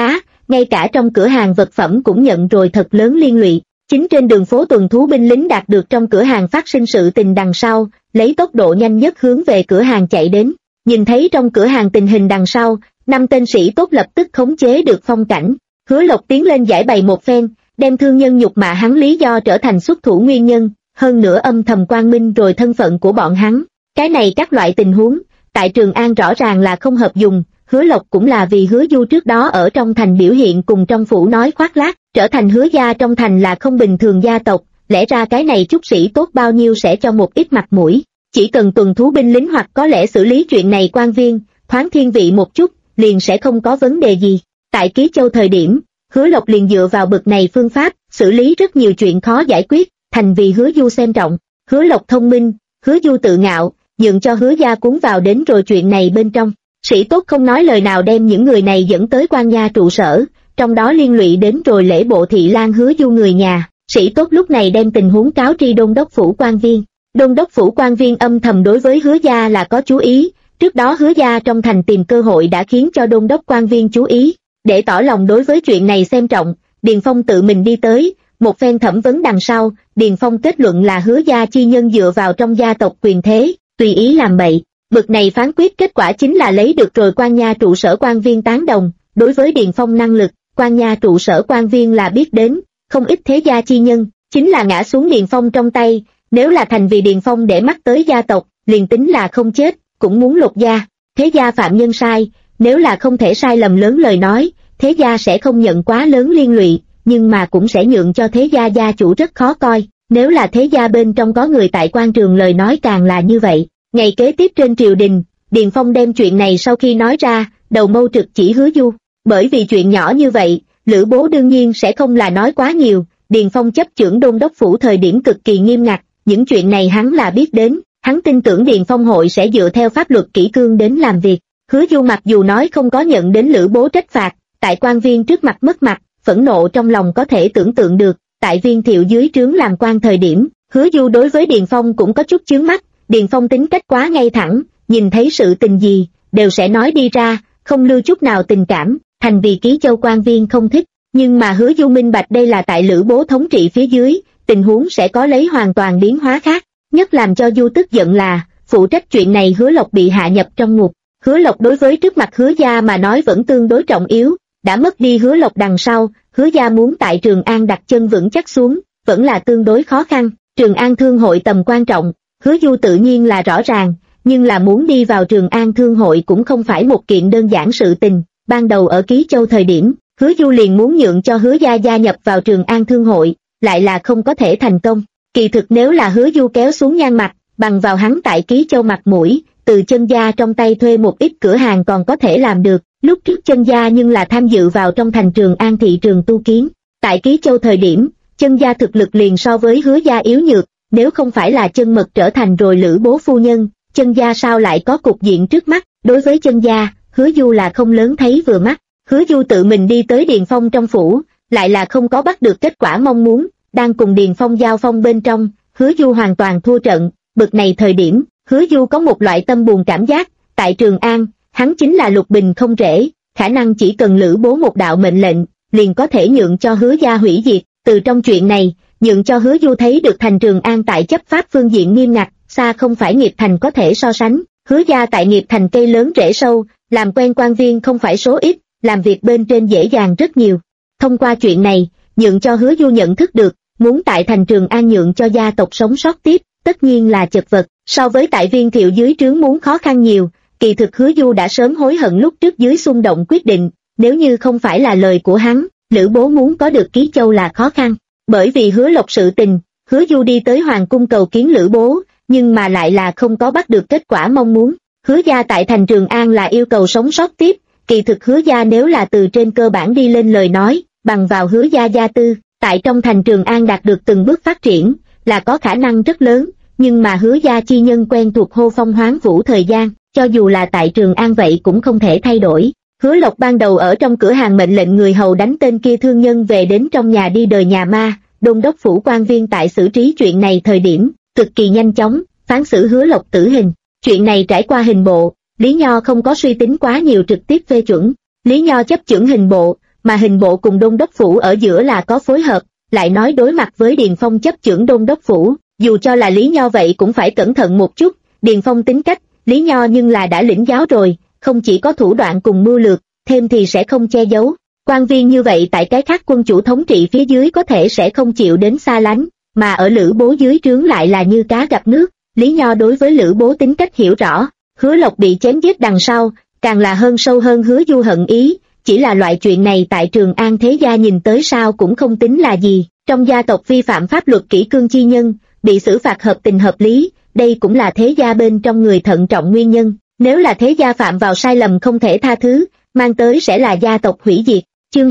ngay cả trong cửa hàng vật phẩm cũng nhận rồi thật lớn liên lụy. Chính trên đường phố tuần thú binh lính đạt được trong cửa hàng phát sinh sự tình đằng sau, lấy tốc độ nhanh nhất hướng về cửa hàng chạy đến. Nhìn thấy trong cửa hàng tình hình đằng sau, 5 tên sĩ tốt lập tức khống chế được phong cảnh. Hứa Lộc tiến lên giải bày một phen, đem thương nhân nhục mạ hắn lý do trở thành xuất thủ nguyên nhân, hơn nữa âm thầm quang minh rồi thân phận của bọn hắn. Cái này các loại tình huống, tại Trường An rõ ràng là không hợp dùng. Hứa Lộc cũng là vì Hứa Du trước đó ở trong thành biểu hiện cùng trong phủ nói khoác lác, trở thành Hứa gia trong thành là không bình thường gia tộc, lẽ ra cái này chút sĩ tốt bao nhiêu sẽ cho một ít mặt mũi. Chỉ cần tuần thú binh lính hoặc có lẽ xử lý chuyện này quan viên, thoáng thiên vị một chút, liền sẽ không có vấn đề gì. Tại Ký Châu thời điểm, Hứa Lộc liền dựa vào bực này phương pháp, xử lý rất nhiều chuyện khó giải quyết, thành vì Hứa Du xem trọng. Hứa Lộc thông minh, Hứa Du tự ngạo, nhượng cho Hứa gia cuốn vào đến rồi chuyện này bên trong. Sĩ tốt không nói lời nào đem những người này dẫn tới quan nha trụ sở, trong đó liên lụy đến rồi lễ bộ thị lang Hứa Du người nhà. Sĩ tốt lúc này đem tình huống cáo tri đôn đốc phủ quan viên. Đôn đốc phủ quan viên âm thầm đối với Hứa gia là có chú ý, trước đó Hứa gia trong thành tìm cơ hội đã khiến cho đôn đốc quan viên chú ý. Để tỏ lòng đối với chuyện này xem trọng, Điền Phong tự mình đi tới, một phen thẩm vấn đằng sau, Điền Phong kết luận là Hứa gia chi nhân dựa vào trong gia tộc quyền thế, tùy ý làm bậy. Bực này phán quyết kết quả chính là lấy được rồi quan nha trụ sở quan viên tán đồng. Đối với Điền Phong năng lực, quan nha trụ sở quan viên là biết đến, không ít thế gia chi nhân, chính là ngã xuống Điền Phong trong tay. Nếu là thành vì Điền Phong để mắt tới gia tộc, liền tính là không chết, cũng muốn lột da. Thế gia phạm nhân sai, nếu là không thể sai lầm lớn lời nói, thế gia sẽ không nhận quá lớn liên lụy, nhưng mà cũng sẽ nhượng cho thế gia gia chủ rất khó coi. Nếu là thế gia bên trong có người tại quan trường lời nói càng là như vậy. Ngày kế tiếp trên triều đình, Điền Phong đem chuyện này sau khi nói ra, đầu mâu trực chỉ Hứa Du. Bởi vì chuyện nhỏ như vậy, Lữ Bố đương nhiên sẽ không là nói quá nhiều. Điền Phong chấp chưởng đôn đốc phủ thời điểm cực kỳ nghiêm ngặt, những chuyện này hắn là biết đến, hắn tin tưởng Điền Phong hội sẽ dựa theo pháp luật kỷ cương đến làm việc. Hứa Du mặc dù nói không có nhận đến Lữ Bố trách phạt, tại quan viên trước mặt mất mặt, phẫn nộ trong lòng có thể tưởng tượng được. Tại Viên Thiệu dưới trướng làm quan thời điểm, Hứa Du đối với Điền Phong cũng có chút chướng mắt. Điền Phong tính cách quá ngay thẳng, nhìn thấy sự tình gì, đều sẽ nói đi ra, không lưu chút nào tình cảm, thành vì Ký Châu quan viên không thích. Nhưng mà Hứa Du minh bạch đây là tại Lữ Bố thống trị phía dưới, tình huống sẽ có lấy hoàn toàn biến hóa khác. Nhất làm cho Du tức giận là, phụ trách chuyện này Hứa Lộc bị hạ nhập trong ngục. Hứa Lộc đối với trước mặt Hứa gia mà nói vẫn tương đối trọng yếu, đã mất đi Hứa Lộc đằng sau, Hứa gia muốn tại Trường An đặt chân vững chắc xuống, vẫn là tương đối khó khăn. Trường An thương hội tầm quan trọng, Hứa Du tự nhiên là rõ ràng, nhưng là muốn đi vào Trường An thương hội cũng không phải một kiện đơn giản sự tình. Ban đầu ở Ký Châu thời điểm, Hứa Du liền muốn nhượng cho Hứa gia gia nhập vào Trường An thương hội, lại là không có thể thành công. Kỳ thực nếu là Hứa Du kéo xuống nhan mặt, bằng vào hắn tại Ký Châu mặt mũi, từ Chân gia trong tay thuê một ít cửa hàng còn có thể làm được. Lúc trước Chân gia nhưng là tham dự vào trong thành Trường An thị trường tu kiến. Tại Ký Châu thời điểm, Chân gia thực lực liền so với Hứa gia yếu nhược, nếu không phải là Chân Mật trở thành rồi Lữ Bố phu nhân, Chân gia sao lại có cục diện trước mắt. Đối với Chân gia, Hứa Du là không lớn thấy vừa mắt. Hứa Du tự mình đi tới Điền Phong trong phủ, lại là không có bắt được kết quả mong muốn. Đang cùng Điền Phong giao phong bên trong, Hứa Du hoàn toàn thua trận. Bực này thời điểm, Hứa Du có một loại tâm buồn cảm giác. Tại Trường An, hắn chính là lục bình không rễ, khả năng chỉ cần Lữ Bố một đạo mệnh lệnh, liền có thể nhượng cho Hứa gia hủy diệt. Từ trong chuyện này, nhượng cho Hứa Du thấy được thành Trường An tại chấp pháp phương diện nghiêm ngặt, xa không phải Nghiệp Thành có thể so sánh. Hứa gia tại Nghiệp Thành cây lớn rễ sâu, làm quen quan viên không phải số ít, làm việc bên trên dễ dàng rất nhiều. Thông qua chuyện này, nhượng cho Hứa Du nhận thức được, muốn tại thành Trường An nhượng cho gia tộc sống sót tiếp, tất nhiên là chật vật, so với tại Viên Thiệu dưới trướng muốn khó khăn nhiều. Kỳ thực Hứa Du đã sớm hối hận lúc trước dưới xung động quyết định, nếu như không phải là lời của hắn, Lữ Bố muốn có được Ký Châu là khó khăn. Bởi vì Hứa Lộc sự tình, Hứa Du đi tới Hoàng cung cầu kiến Lữ Bố, nhưng mà lại là không có bắt được kết quả mong muốn. Hứa gia tại thành Trường An là yêu cầu sống sót tiếp, kỳ thực Hứa gia nếu là từ trên cơ bản đi lên lời nói, bằng vào Hứa gia gia tư, tại trong thành Trường An đạt được từng bước phát triển, là có khả năng rất lớn, nhưng mà Hứa gia chi nhân quen thuộc hô phong hoán vũ thời gian, cho dù là tại Trường An vậy cũng không thể thay đổi. Hứa Lộc ban đầu ở trong cửa hàng mệnh lệnh người hầu đánh tên kia thương nhân về đến trong nhà đi đời nhà ma, đôn đốc phủ quan viên tại xử trí chuyện này thời điểm, cực kỳ nhanh chóng, phán xử Hứa Lộc tử hình. Chuyện này trải qua hình bộ, Lý Nho không có suy tính quá nhiều trực tiếp phê chuẩn. Lý Nho chấp chưởng hình bộ, mà hình bộ cùng đôn đốc phủ ở giữa là có phối hợp, lại nói đối mặt với Điền Phong chấp chưởng đôn đốc phủ, dù cho là Lý Nho vậy cũng phải cẩn thận một chút. Điền Phong tính cách, Lý Nho nhưng là đã lĩnh giáo rồi, không chỉ có thủ đoạn cùng mưu lược, thêm thì sẽ không che giấu. Quan viên như vậy tại cái khác quân chủ thống trị phía dưới có thể sẽ không chịu đến xa lánh, mà ở Lữ Bố dưới trướng lại là như cá gặp nước. Lý Nho đối với Lữ Bố tính cách hiểu rõ, Hứa Lộc bị chém giết đằng sau, càng là hơn sâu hơn Hứa Du hận ý, chỉ là loại chuyện này tại Trường An thế gia nhìn tới sao cũng không tính là gì. Trong gia tộc vi phạm pháp luật kỷ cương chi nhân, bị xử phạt hợp tình hợp lý, đây cũng là thế gia bên trong người thận trọng nguyên nhân. Nếu là thế gia phạm vào sai lầm không thể tha thứ, mang tới sẽ là gia tộc hủy diệt. Chương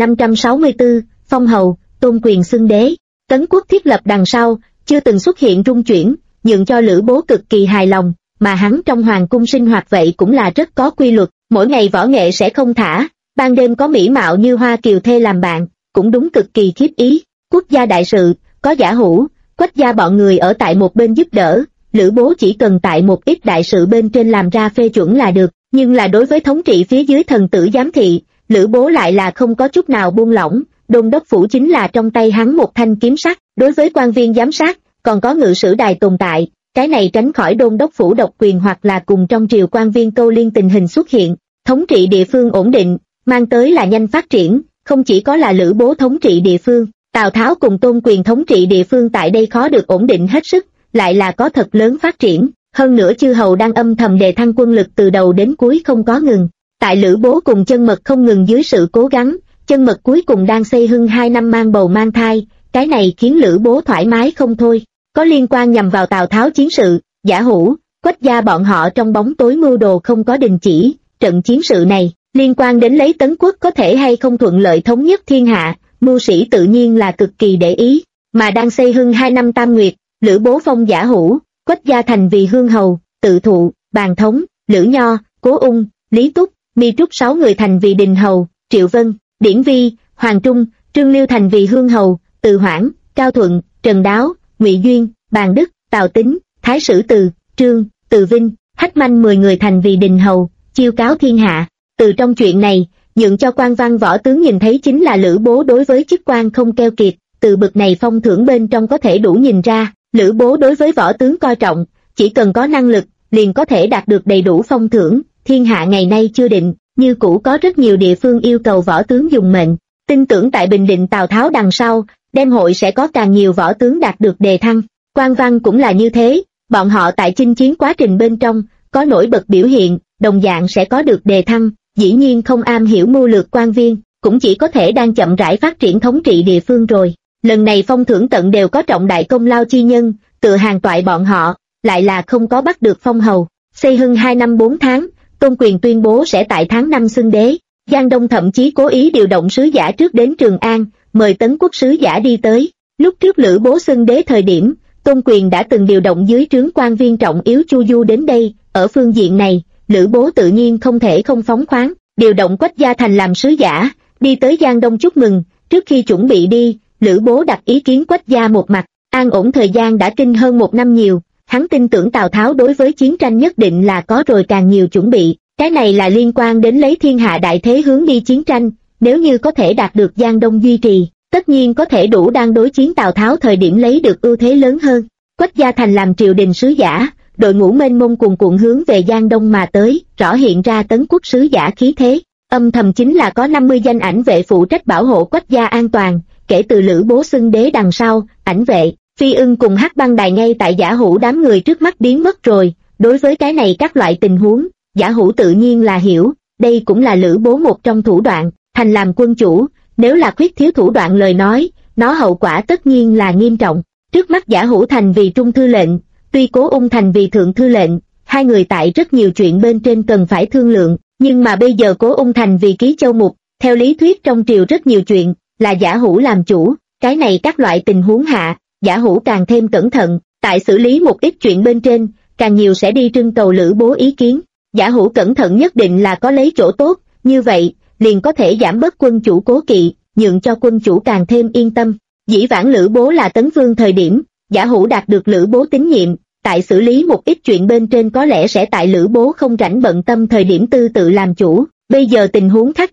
2564, Phong Hầu, tôn quyền xưng đế. Tấn quốc thiết lập đằng sau, chưa từng xuất hiện rung chuyển, nhượng cho Lữ Bố cực kỳ hài lòng, mà hắn trong hoàng cung sinh hoạt vậy cũng là rất có quy luật, mỗi ngày võ nghệ sẽ không thả, ban đêm có mỹ mạo như hoa kiều thê làm bạn, cũng đúng cực kỳ khiếp ý. Quốc gia đại sự, có Giả Hủ, Quách gia bọn người ở tại một bên giúp đỡ, Lữ Bố chỉ cần tại một ít đại sự bên trên làm ra phê chuẩn là được, nhưng là đối với thống trị phía dưới thần tử giám thị, Lữ Bố lại là không có chút nào buông lỏng. Đôn đốc phủ chính là trong tay hắn một thanh kiếm sắt, đối với quan viên giám sát, còn có ngự sử đài tồn tại, cái này tránh khỏi đôn đốc phủ độc quyền hoặc là cùng trong triều quan viên câu liên tình hình xuất hiện. Thống trị địa phương ổn định, mang tới là nhanh phát triển, không chỉ có là Lữ Bố thống trị địa phương, Tào Tháo cùng Tôn Quyền thống trị địa phương tại đây khó được ổn định hết sức, lại là có thật lớn phát triển, hơn nữa chư hầu đang âm thầm đề thăng quân lực từ đầu đến cuối không có ngừng. Tại Lữ Bố cùng Chân Mật không ngừng dưới sự cố gắng, Chân Mật cuối cùng đang xây hưng 2 năm mang bầu mang thai, cái này khiến Lữ Bố thoải mái không thôi. Có liên quan nhằm vào Tào Tháo chiến sự, Giả Hủ, Quách gia bọn họ trong bóng tối mưu đồ không có đình chỉ, trận chiến sự này, liên quan đến lấy Tấn quốc có thể hay không thuận lợi thống nhất thiên hạ, mưu sĩ tự nhiên là cực kỳ để ý, mà đang xây hưng 2 năm tam nguyệt, Lữ Bố phong Giả Hủ, Quách gia thành vì hương hầu, tự thụ, bàn thống, Lữ Nho, Cố Ung, Lý Túc, Mi Trúc 6 người thành vì đình hầu, Triệu Vân, Điển Vi, Hoàng Trung, Trương Liêu thành vì hương hầu, Từ Hoảng, Cao Thuận, Trần Đáo, Ngụy Duyên, Bàn Đức, Tào Tính, Thái Sử Từ, Trương, Từ Vinh, Hách Manh 10 người thành vì đình hầu, chiêu cáo thiên hạ. Từ trong chuyện này, nhượng cho quan văn võ tướng nhìn thấy chính là Lữ Bố đối với chức quan không keo kiệt, từ bực này phong thưởng bên trong có thể đủ nhìn ra, Lữ Bố đối với võ tướng coi trọng, chỉ cần có năng lực, liền có thể đạt được đầy đủ phong thưởng. Thiên hạ ngày nay chưa định, như cũ có rất nhiều địa phương yêu cầu võ tướng dùng mệnh, tin tưởng tại Bình Định Tào Tháo đằng sau, đêm hội sẽ có càng nhiều võ tướng đạt được đề thăng. Quan văn cũng là như thế, bọn họ tại chinh chiến quá trình bên trong, có nổi bật biểu hiện, đồng dạng sẽ có được đề thăng, dĩ nhiên không am hiểu mưu lược quan viên, cũng chỉ có thể đang chậm rãi phát triển thống trị địa phương rồi. Lần này phong thưởng tận đều có trọng đại công lao chi nhân, tựa hàng toại bọn họ, lại là không có bắt được phong hầu. Xây hưng 2 năm 4 tháng, Tôn Quyền tuyên bố sẽ tại tháng 5 xưng đế. Giang Đông thậm chí cố ý điều động sứ giả trước đến Trường An, mời Tấn quốc sứ giả đi tới. Lúc trước Lữ Bố xưng đế thời điểm, Tôn Quyền đã từng điều động dưới trướng quan viên trọng yếu Chu Du đến đây. Ở phương diện này, Lữ Bố tự nhiên không thể không phóng khoáng, điều động Quách gia thành làm sứ giả, đi tới Giang Đông chúc mừng. Trước khi chuẩn bị đi, Lữ Bố đặt ý kiến Quách gia một mặt, an ổn thời gian đã kinh hơn 1 năm nhiều. Hắn tin tưởng Tào Tháo đối với chiến tranh nhất định là có rồi càng nhiều chuẩn bị, cái này là liên quan đến lấy thiên hạ đại thế hướng đi chiến tranh, nếu như có thể đạt được Giang Đông duy trì, tất nhiên có thể đủ đang đối chiến Tào Tháo thời điểm lấy được ưu thế lớn hơn. Quách gia thành làm triều đình sứ giả, đội ngũ mênh mông cuồn cuộn hướng về Giang Đông mà tới, rõ hiện ra Tấn quốc sứ giả khí thế, âm thầm chính là có 50 danh ảnh vệ phụ trách bảo hộ Quách gia an toàn, kể từ Lữ Bố xưng đế đằng sau, ảnh vệ Phi Ưng cùng Hắc Băng Đài ngay tại Giả Hủ đám người trước mắt biến mất rồi. Đối với cái này các loại tình huống, Giả Hủ tự nhiên là hiểu, đây cũng là Lữ Bố một trong thủ đoạn, thành làm quân chủ, nếu là khuyết thiếu thủ đoạn lời nói, nó hậu quả tất nhiên là nghiêm trọng. Trước mắt Giả Hủ thành vì trung thư lệnh, tuy Cố Ung thành vì thượng thư lệnh, hai người tại rất nhiều chuyện bên trên cần phải thương lượng, nhưng mà bây giờ Cố Ung thành vì ký châu mục, theo lý thuyết trong triều rất nhiều chuyện, là Giả Hủ làm chủ, cái này các loại tình huống hạ. Giả Hủ càng thêm cẩn thận, tại xử lý một ít chuyện bên trên, càng nhiều sẽ đi trưng cầu Lữ Bố ý kiến. Giả Hủ cẩn thận nhất định là có lấy chỗ tốt, như vậy, liền có thể giảm bớt quân chủ cố kỵ, nhượng cho quân chủ càng thêm yên tâm. Dĩ vãng Lữ Bố là Tấn Vương thời điểm, Giả Hủ đạt được Lữ Bố tín nhiệm, tại xử lý một ít chuyện bên trên có lẽ sẽ tại Lữ Bố không rảnh bận tâm thời điểm tư tự làm chủ. Bây giờ tình huống khác biệt,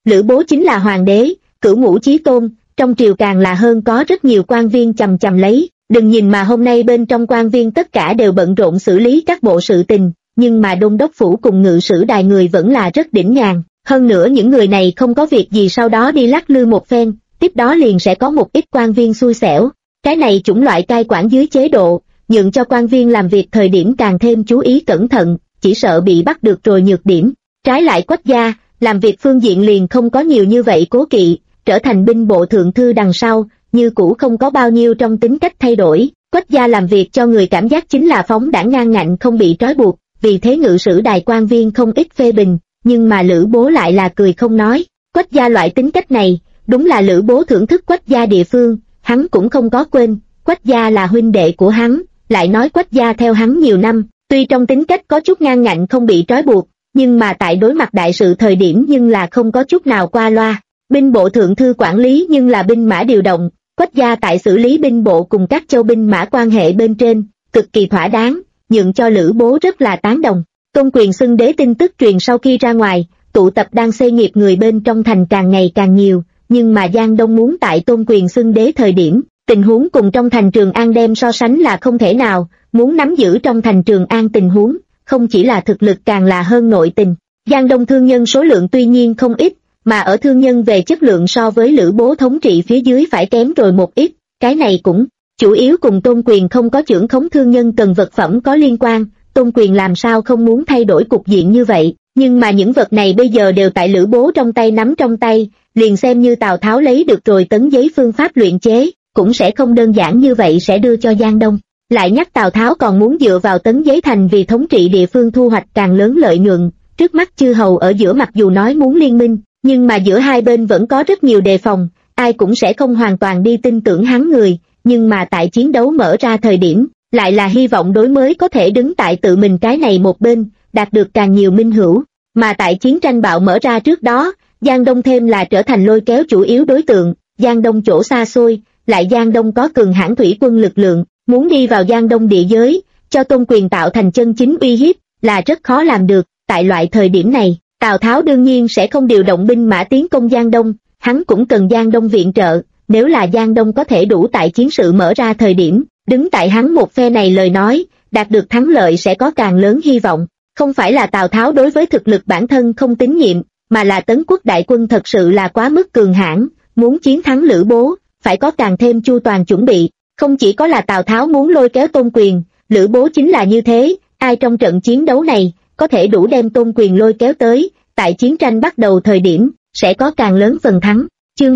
Lữ Bố chính là hoàng đế, cửu ngũ chí tôn, trong triều càng là hơn có rất nhiều quan viên chằm chằm lấy. Đừng nhìn mà hôm nay bên trong quan viên tất cả đều bận rộn xử lý các bộ sự tình, nhưng mà đôn đốc phủ cùng ngự sử đài người vẫn là rất đỉnh nhàn. Hơn nữa những người này không có việc gì sau đó đi lắc lư một phen, tiếp đó liền sẽ có một ít quan viên xui xẻo. Cái này chủng loại cai quản dưới chế độ, nhượng cho quan viên làm việc thời điểm càng thêm chú ý cẩn thận, chỉ sợ bị bắt được rồi nhược điểm. Trái lại Quách gia, làm việc phương diện liền không có nhiều như vậy cố kỵ, trở thành binh bộ thượng thư đằng sau, như cũ không có bao nhiêu trong tính cách thay đổi. Quách gia làm việc cho người cảm giác chính là phóng đãng ngang ngạnh không bị trói buộc, vì thế ngự sử đài quan viên không ít phê bình, nhưng mà Lữ Bố lại là cười không nói. Quách gia loại tính cách này, đúng là Lữ Bố thưởng thức Quách gia địa phương, hắn cũng không có quên, Quách gia là huynh đệ của hắn, lại nói Quách gia theo hắn nhiều năm, tuy trong tính cách có chút ngang ngạnh không bị trói buộc, nhưng mà tại đối mặt đại sự thời điểm nhưng là không có chút nào qua loa. Binh bộ thượng thư quản lý nhưng là binh mã điều động, Quách gia tại xử lý binh bộ cùng các châu binh mã quan hệ bên trên, cực kỳ thỏa đáng, nhượng cho Lữ Bố rất là tán đồng. Tôn quyền xưng đế tin tức truyền sau khi ra ngoài, tụ tập đang xây nghiệp người bên trong thành càng ngày càng nhiều, nhưng mà Giang Đông muốn tại Tôn quyền xưng đế thời điểm, tình huống cùng trong thành Trường An đem so sánh là không thể nào, muốn nắm giữ trong thành Trường An tình huống, không chỉ là thực lực càng là hơn nội tình. Giang Đông thương nhân số lượng tuy nhiên không ít, mà ở thương nhân về chất lượng so với Lữ Bố thống trị phía dưới phải kém rồi một ít, cái này cũng chủ yếu cùng Tôn quyền không có chưởng khống thương nhân cần vật phẩm có liên quan. Tôn quyền làm sao không muốn thay đổi cục diện như vậy, nhưng mà những vật này bây giờ đều tại Lữ Bố trong tay nắm trong tay, liền xem như Tào Tháo lấy được rồi tấn giấy phương pháp luyện chế, cũng sẽ không đơn giản như vậy sẽ đưa cho Giang Đông. Lại nhắc Tào Tháo còn muốn dựa vào tấn giấy thành vì thống trị địa phương thu hoạch càng lớn lợi nhuận, trước mắt chư hầu ở giữa mặc dù nói muốn liên minh, nhưng mà giữa hai bên vẫn có rất nhiều đề phòng, ai cũng sẽ không hoàn toàn đi tin tưởng hắn người, nhưng mà tại chiến đấu mở ra thời điểm, lại là hy vọng đối mới có thể đứng tại tự mình cái này một bên, đạt được càng nhiều minh hữu. Mà tại chiến tranh bạo mở ra trước đó, Giang Đông thêm là trở thành lôi kéo chủ yếu đối tượng. Giang Đông chỗ xa xôi, lại Giang Đông có cường hãn thủy quân lực lượng, muốn đi vào Giang Đông địa giới, cho Tôn quyền tạo thành chân chính uy hiếp, là rất khó làm được. Tại loại thời điểm này, Tào Tháo đương nhiên sẽ không điều động binh mã tiến công Giang Đông, hắn cũng cần Giang Đông viện trợ, nếu là Giang Đông có thể đủ tại chiến sự mở ra thời điểm, đứng tại hắn một phe này lời nói, đạt được thắng lợi sẽ có càng lớn hy vọng. Không phải là Tào Tháo đối với thực lực bản thân không tín nhiệm, mà là Tấn quốc đại quân thật sự là quá mức cường hãn, muốn chiến thắng Lữ Bố, phải có càng thêm chu toàn chuẩn bị. Không chỉ có là Tào Tháo muốn lôi kéo Tôn quyền, Lữ Bố chính là như thế, ai trong trận chiến đấu này, có thể đủ đem Tôn quyền lôi kéo tới, tại chiến tranh bắt đầu thời điểm, sẽ có càng lớn phần thắng. Chương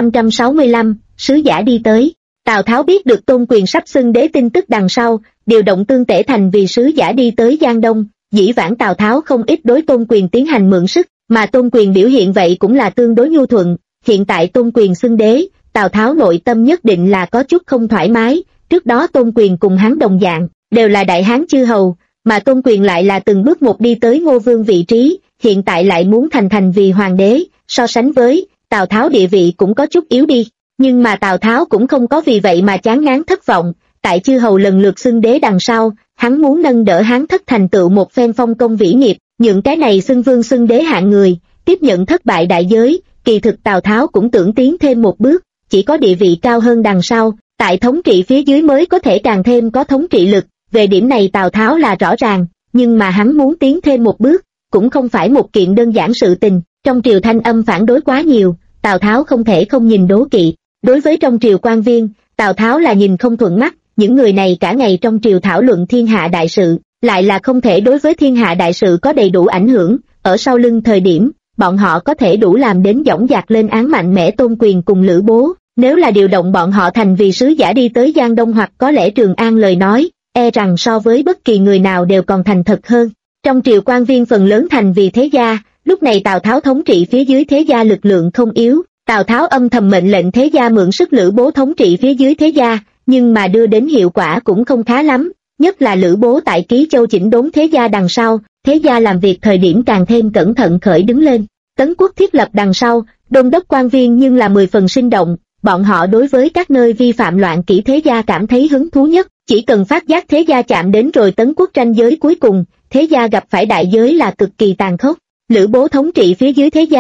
2565, sứ giả đi tới. Tào Tháo biết được Tôn quyền sắp xưng đế tin tức đằng sau, điều động Tương Tể Thành vì sứ giả đi tới Giang Đông. Dĩ vãng Tào Tháo không ít đối Tôn quyền tiến hành mượn sức, mà Tôn quyền biểu hiện vậy cũng là tương đối nhu thuận. Hiện tại Tôn quyền xưng đế, Tào Tháo nội tâm nhất định là có chút không thoải mái. Trước đó Tôn quyền cùng hắn đồng dạng, đều là đại hán chư hầu, mà Tôn quyền lại là từng bước một đi tới Ngô Vương vị trí, hiện tại lại muốn thành vì hoàng đế, so sánh với Tào Tháo địa vị cũng có chút yếu đi. Nhưng mà Tào Tháo cũng không có vì vậy mà chán ngán thất vọng, tại chư hầu lần lượt xưng đế đằng sau, hắn muốn nâng đỡ Hán thất thành tựu một phen phong công vĩ nghiệp, những cái này xưng vương xưng đế hạng người, tiếp nhận thất bại đại giới. Kỳ thực Tào Tháo cũng tưởng tiến thêm một bước, chỉ có địa vị cao hơn đằng sau, tại thống trị phía dưới mới có thể càng thêm có thống trị lực. Về điểm này Tào Tháo là rõ ràng, nhưng mà hắn muốn tiến thêm một bước, cũng không phải một kiện đơn giản sự tình. Trong triều thanh âm phản đối quá nhiều, Tào Tháo không thể không nhìn đố kỵ. Đối với trong triều quan viên, Tào Tháo là nhìn không thuận mắt, những người này cả ngày trong triều thảo luận thiên hạ đại sự, lại là không thể đối với thiên hạ đại sự có đầy đủ ảnh hưởng. Ở sau lưng thời điểm, bọn họ có thể đủ làm đến dõng dạc lên án mạnh mẽ Tôn quyền cùng Lữ Bố. Nếu là điều động bọn họ thành vì sứ giả đi tới Giang Đông hoặc có lẽ Trường An lời nói, e rằng so với bất kỳ người nào đều còn thành thật hơn. Trong triều quan viên phần lớn thành vì thế gia, lúc này Tào Tháo thống trị phía dưới thế gia lực lượng không yếu. Tào Tháo âm thầm mệnh lệnh thế gia mượn sức Lữ Bố thống trị phía dưới thế gia, nhưng mà đưa đến hiệu quả cũng không khá lắm, nhất là Lữ Bố tại Ký Châu chỉnh đốn thế gia đằng sau, thế gia làm việc thời điểm càng thêm cẩn thận khởi đứng lên. Tấn quốc thiết lập đằng sau, đôn đốc quan viên nhưng là 10 phần sinh động, bọn họ đối với các nơi vi phạm loạn kỷ thế gia cảm thấy hứng thú nhất, chỉ cần phát giác thế gia chạm đến rồi Tấn quốc ranh giới cuối cùng, thế gia gặp phải đại giới là cực kỳ tàn khốc. Lữ Bố thống trị phía dưới thế gia,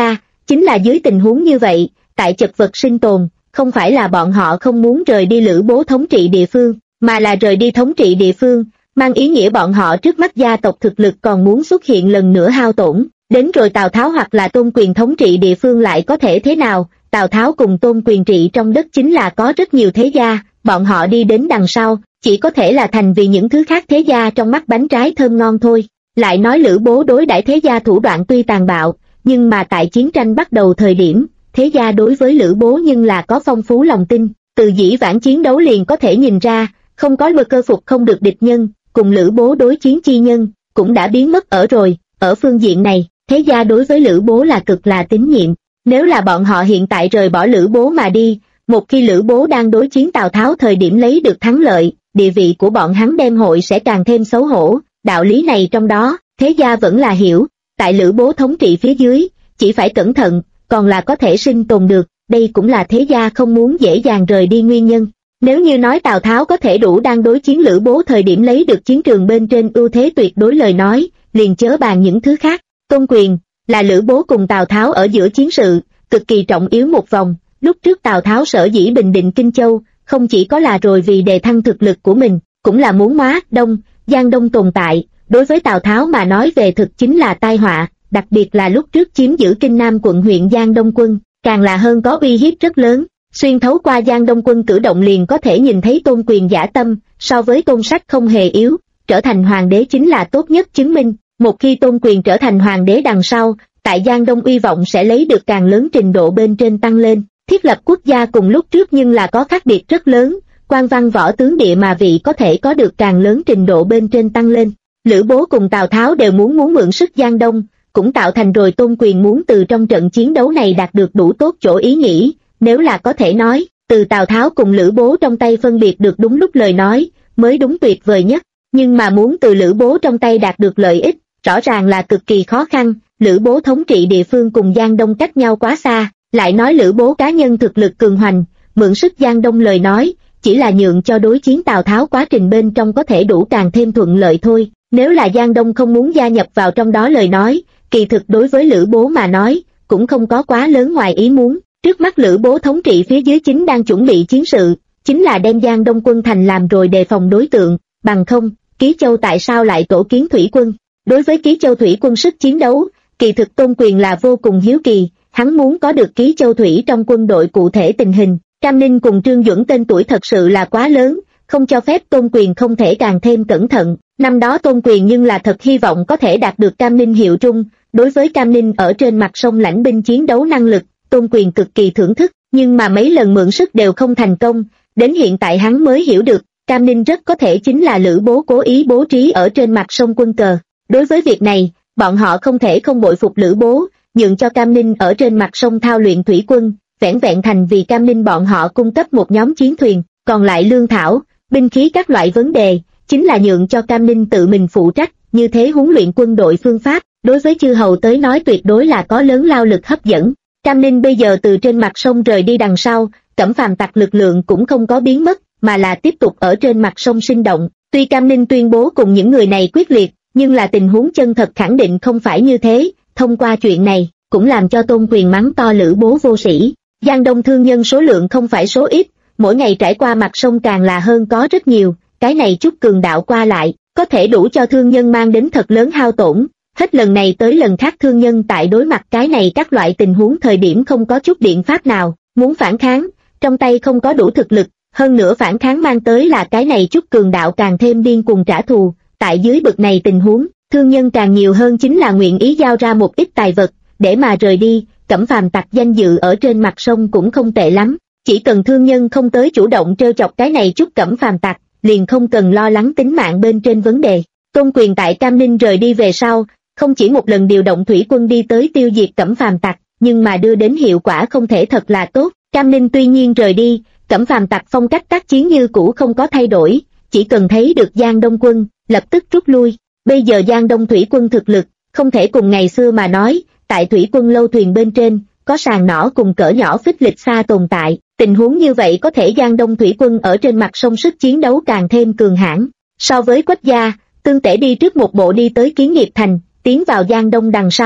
Chính là dưới tình huống như vậy, tại chật vật sinh tồn, không phải là bọn họ không muốn rời đi Lữ Bố thống trị địa phương, mà là rời đi thống trị địa phương, mang ý nghĩa bọn họ trước mắt gia tộc thực lực còn muốn xuất hiện lần nữa hao tổn. Đến rồi Tào Tháo hoặc là Tôn Quyền thống trị địa phương lại có thể thế nào? Tào Tháo cùng Tôn Quyền trị trong đất chính là có rất nhiều thế gia, bọn họ đi đến đằng sau, chỉ có thể là thành vì những thứ khác thế gia trong mắt bánh trái thơm ngon thôi. Lại nói Lữ Bố đối đãi thế gia thủ đoạn tuy tàn bạo, nhưng mà tại chiến tranh bắt đầu thời điểm, thế gia đối với Lữ Bố nhưng là có phong phú lòng tin, từ dĩ vãng chiến đấu liền có thể nhìn ra, không có bơ cơ phục không được địch nhân, cùng Lữ Bố đối chiến chi nhân, cũng đã biến mất ở rồi. Ở phương diện này, thế gia đối với Lữ Bố là cực là tín nhiệm. Nếu là bọn họ hiện tại rời bỏ Lữ Bố mà đi, một khi Lữ Bố đang đối chiến Tào Tháo thời điểm lấy được thắng lợi, địa vị của bọn hắn đem hội sẽ càng thêm xấu hổ. Đạo lý này trong đó, thế gia vẫn là hiểu, tại Lữ Bố thống trị phía dưới, chỉ phải cẩn thận, còn là có thể sinh tồn được, đây cũng là thế gia không muốn dễ dàng rời đi nguyên nhân. Nếu như nói Tào Tháo có thể đủ đang đối chiến Lữ Bố thời điểm lấy được chiến trường bên trên ưu thế tuyệt đối lời nói, liền chớ bàn những thứ khác. Tôn Quyền là Lữ Bố cùng Tào Tháo ở giữa chiến sự, cực kỳ trọng yếu một vòng. Lúc trước Tào Tháo sở dĩ bình định Kinh Châu, không chỉ có là rồi vì đề thăng thực lực của mình, cũng là muốn Hóa Đông, Giang Đông tồn tại. Đối với Tào Tháo mà nói về thực chính là tai họa, đặc biệt là lúc trước chiếm giữ Kinh Nam quận huyện Giang Đông quân, càng là hơn có uy hiếp rất lớn. Xuyên thấu qua Giang Đông quân cử động liền có thể nhìn thấy Tôn Quyền dã tâm, so với Tôn Sách không hề yếu, trở thành hoàng đế chính là tốt nhất chứng minh. Một khi Tôn Quyền trở thành hoàng đế đằng sau, tại Giang Đông uy vọng sẽ lấy được càng lớn trình độ bên trên tăng lên. Thiết lập quốc gia cùng lúc trước nhưng là có khác biệt rất lớn, quan văn võ tướng địa mà vị có thể có được càng lớn trình độ bên trên tăng lên. Lữ Bố cùng Tào Tháo đều muốn mượn sức Giang Đông, cũng tạo thành rồi Tôn Quyền muốn từ trong trận chiến đấu này đạt được đủ tốt chỗ ý nghĩ. Nếu là có thể nói, từ Tào Tháo cùng Lữ Bố trong tay phân biệt được đúng lúc lời nói, mới đúng tuyệt vời nhất. Nhưng mà muốn từ Lữ Bố trong tay đạt được lợi ích, rõ ràng là cực kỳ khó khăn. Lữ Bố thống trị địa phương cùng Giang Đông cách nhau quá xa, lại nói Lữ Bố cá nhân thực lực cường hoành, mượn sức Giang Đông lời nói, chỉ là nhượng cho đối chiến Tào Tháo quá trình bên trong có thể đủ càng thêm thuận lợi thôi. Nếu là Giang Đông không muốn gia nhập vào trong đó lời nói, kỳ thực đối với Lữ Bố mà nói, cũng không có quá lớn ngoài ý muốn. Trước mắt Lữ Bố thống trị phía dưới chính đang chuẩn bị chiến sự, chính là đem Giang Đông quân thành làm rồi đề phòng đối tượng, bằng không, Ký Châu tại sao lại tổ kiến thủy quân? Đối với Ký Châu thủy quân sức chiến đấu, kỳ thực Tôn Quyền là vô cùng hiếu kỳ, hắn muốn có được Ký Châu thủy trong quân đội cụ thể tình hình. Cam Ninh cùng Trương Duẩn tên tuổi thật sự là quá lớn, không cho phép Tôn Quyền không thể càng thêm cẩn thận. Năm đó Tôn Quyền nhưng là thật hy vọng có thể đạt được Cam Ninh hiệu trung, đối với Cam Ninh ở trên mặt sông lãnh binh chiến đấu năng lực, Tôn Quyền cực kỳ thưởng thức, nhưng mà mấy lần mượn sức đều không thành công, đến hiện tại hắn mới hiểu được, Cam Ninh rất có thể chính là Lữ Bố cố ý bố trí ở trên mặt sông quân cờ. Đối với việc này, bọn họ không thể không bội phục Lữ Bố, nhượng cho Cam Ninh ở trên mặt sông thao luyện thủy quân, vẻn vẹn thành vì Cam Ninh bọn họ cung cấp một nhóm chiến thuyền, còn lại lương thảo, binh khí các loại vấn đề, chính là nhượng cho Cam Ninh tự mình phụ trách, như thế huấn luyện quân đội phương pháp, đối với chư hầu tới nói tuyệt đối là có lớn lao lực hấp dẫn. Cam Ninh bây giờ từ trên mặt sông rời đi đằng sau, Cẩm Phàm tặc lực lượng cũng không có biến mất, mà là tiếp tục ở trên mặt sông sinh động. Tuy Cam Ninh tuyên bố cùng những người này quyết liệt, nhưng là tình huống chân thật khẳng định không phải như thế. Thông qua chuyện này, cũng làm cho Tôn Quyền mắng to Lữ Bố vô sĩ. Giang Đông thương nhân số lượng không phải số ít, mỗi ngày trải qua mặt sông càng là hơn có rất nhiều, cái này chút cường đạo qua lại, có thể đủ cho thương nhân mang đến thật lớn hao tổn. Hết lần này tới lần khác thương nhân tại đối mặt cái này các loại tình huống thời điểm không có chút biện pháp nào, muốn phản kháng, trong tay không có đủ thực lực, hơn nữa phản kháng mang tới là cái này chút cường đạo càng thêm điên cuồng trả thù. Tại dưới bực này tình huống, thương nhân càng nhiều hơn chính là nguyện ý giao ra một ít tài vật, để mà rời đi. Cẩm Phàm tặc danh dự ở trên mặt sông cũng không tệ lắm, chỉ cần thương nhân không tới chủ động trêu chọc cái này chút Cẩm Phàm tặc, liền không cần lo lắng tính mạng bên trên vấn đề. Tôn Quyền tại Cam Ninh rời đi về sau, không chỉ một lần điều động thủy quân đi tới tiêu diệt Cẩm Phàm tặc, nhưng mà đưa đến hiệu quả không thể thật là tốt. Cam Ninh tuy nhiên rời đi, Cẩm Phàm tặc phong cách tác chiến như cũ không có thay đổi, chỉ cần thấy được Giang Đông quân, lập tức rút lui. Bây giờ Giang Đông thủy quân thực lực, không thể cùng ngày xưa mà nói, tại thủy quân lâu thuyền bên trên, có sàn nỏ cùng cỡ nhỏ phích lịch xa tồn tại, tình huống như vậy có thể Giang Đông thủy quân ở trên mặt sông sức chiến đấu càng thêm cường hãn. So với Quách gia, Tương Tể đi trước một bộ đi tới Kiến Nghiệp thành, tiến vào Giang Đông đằng sau,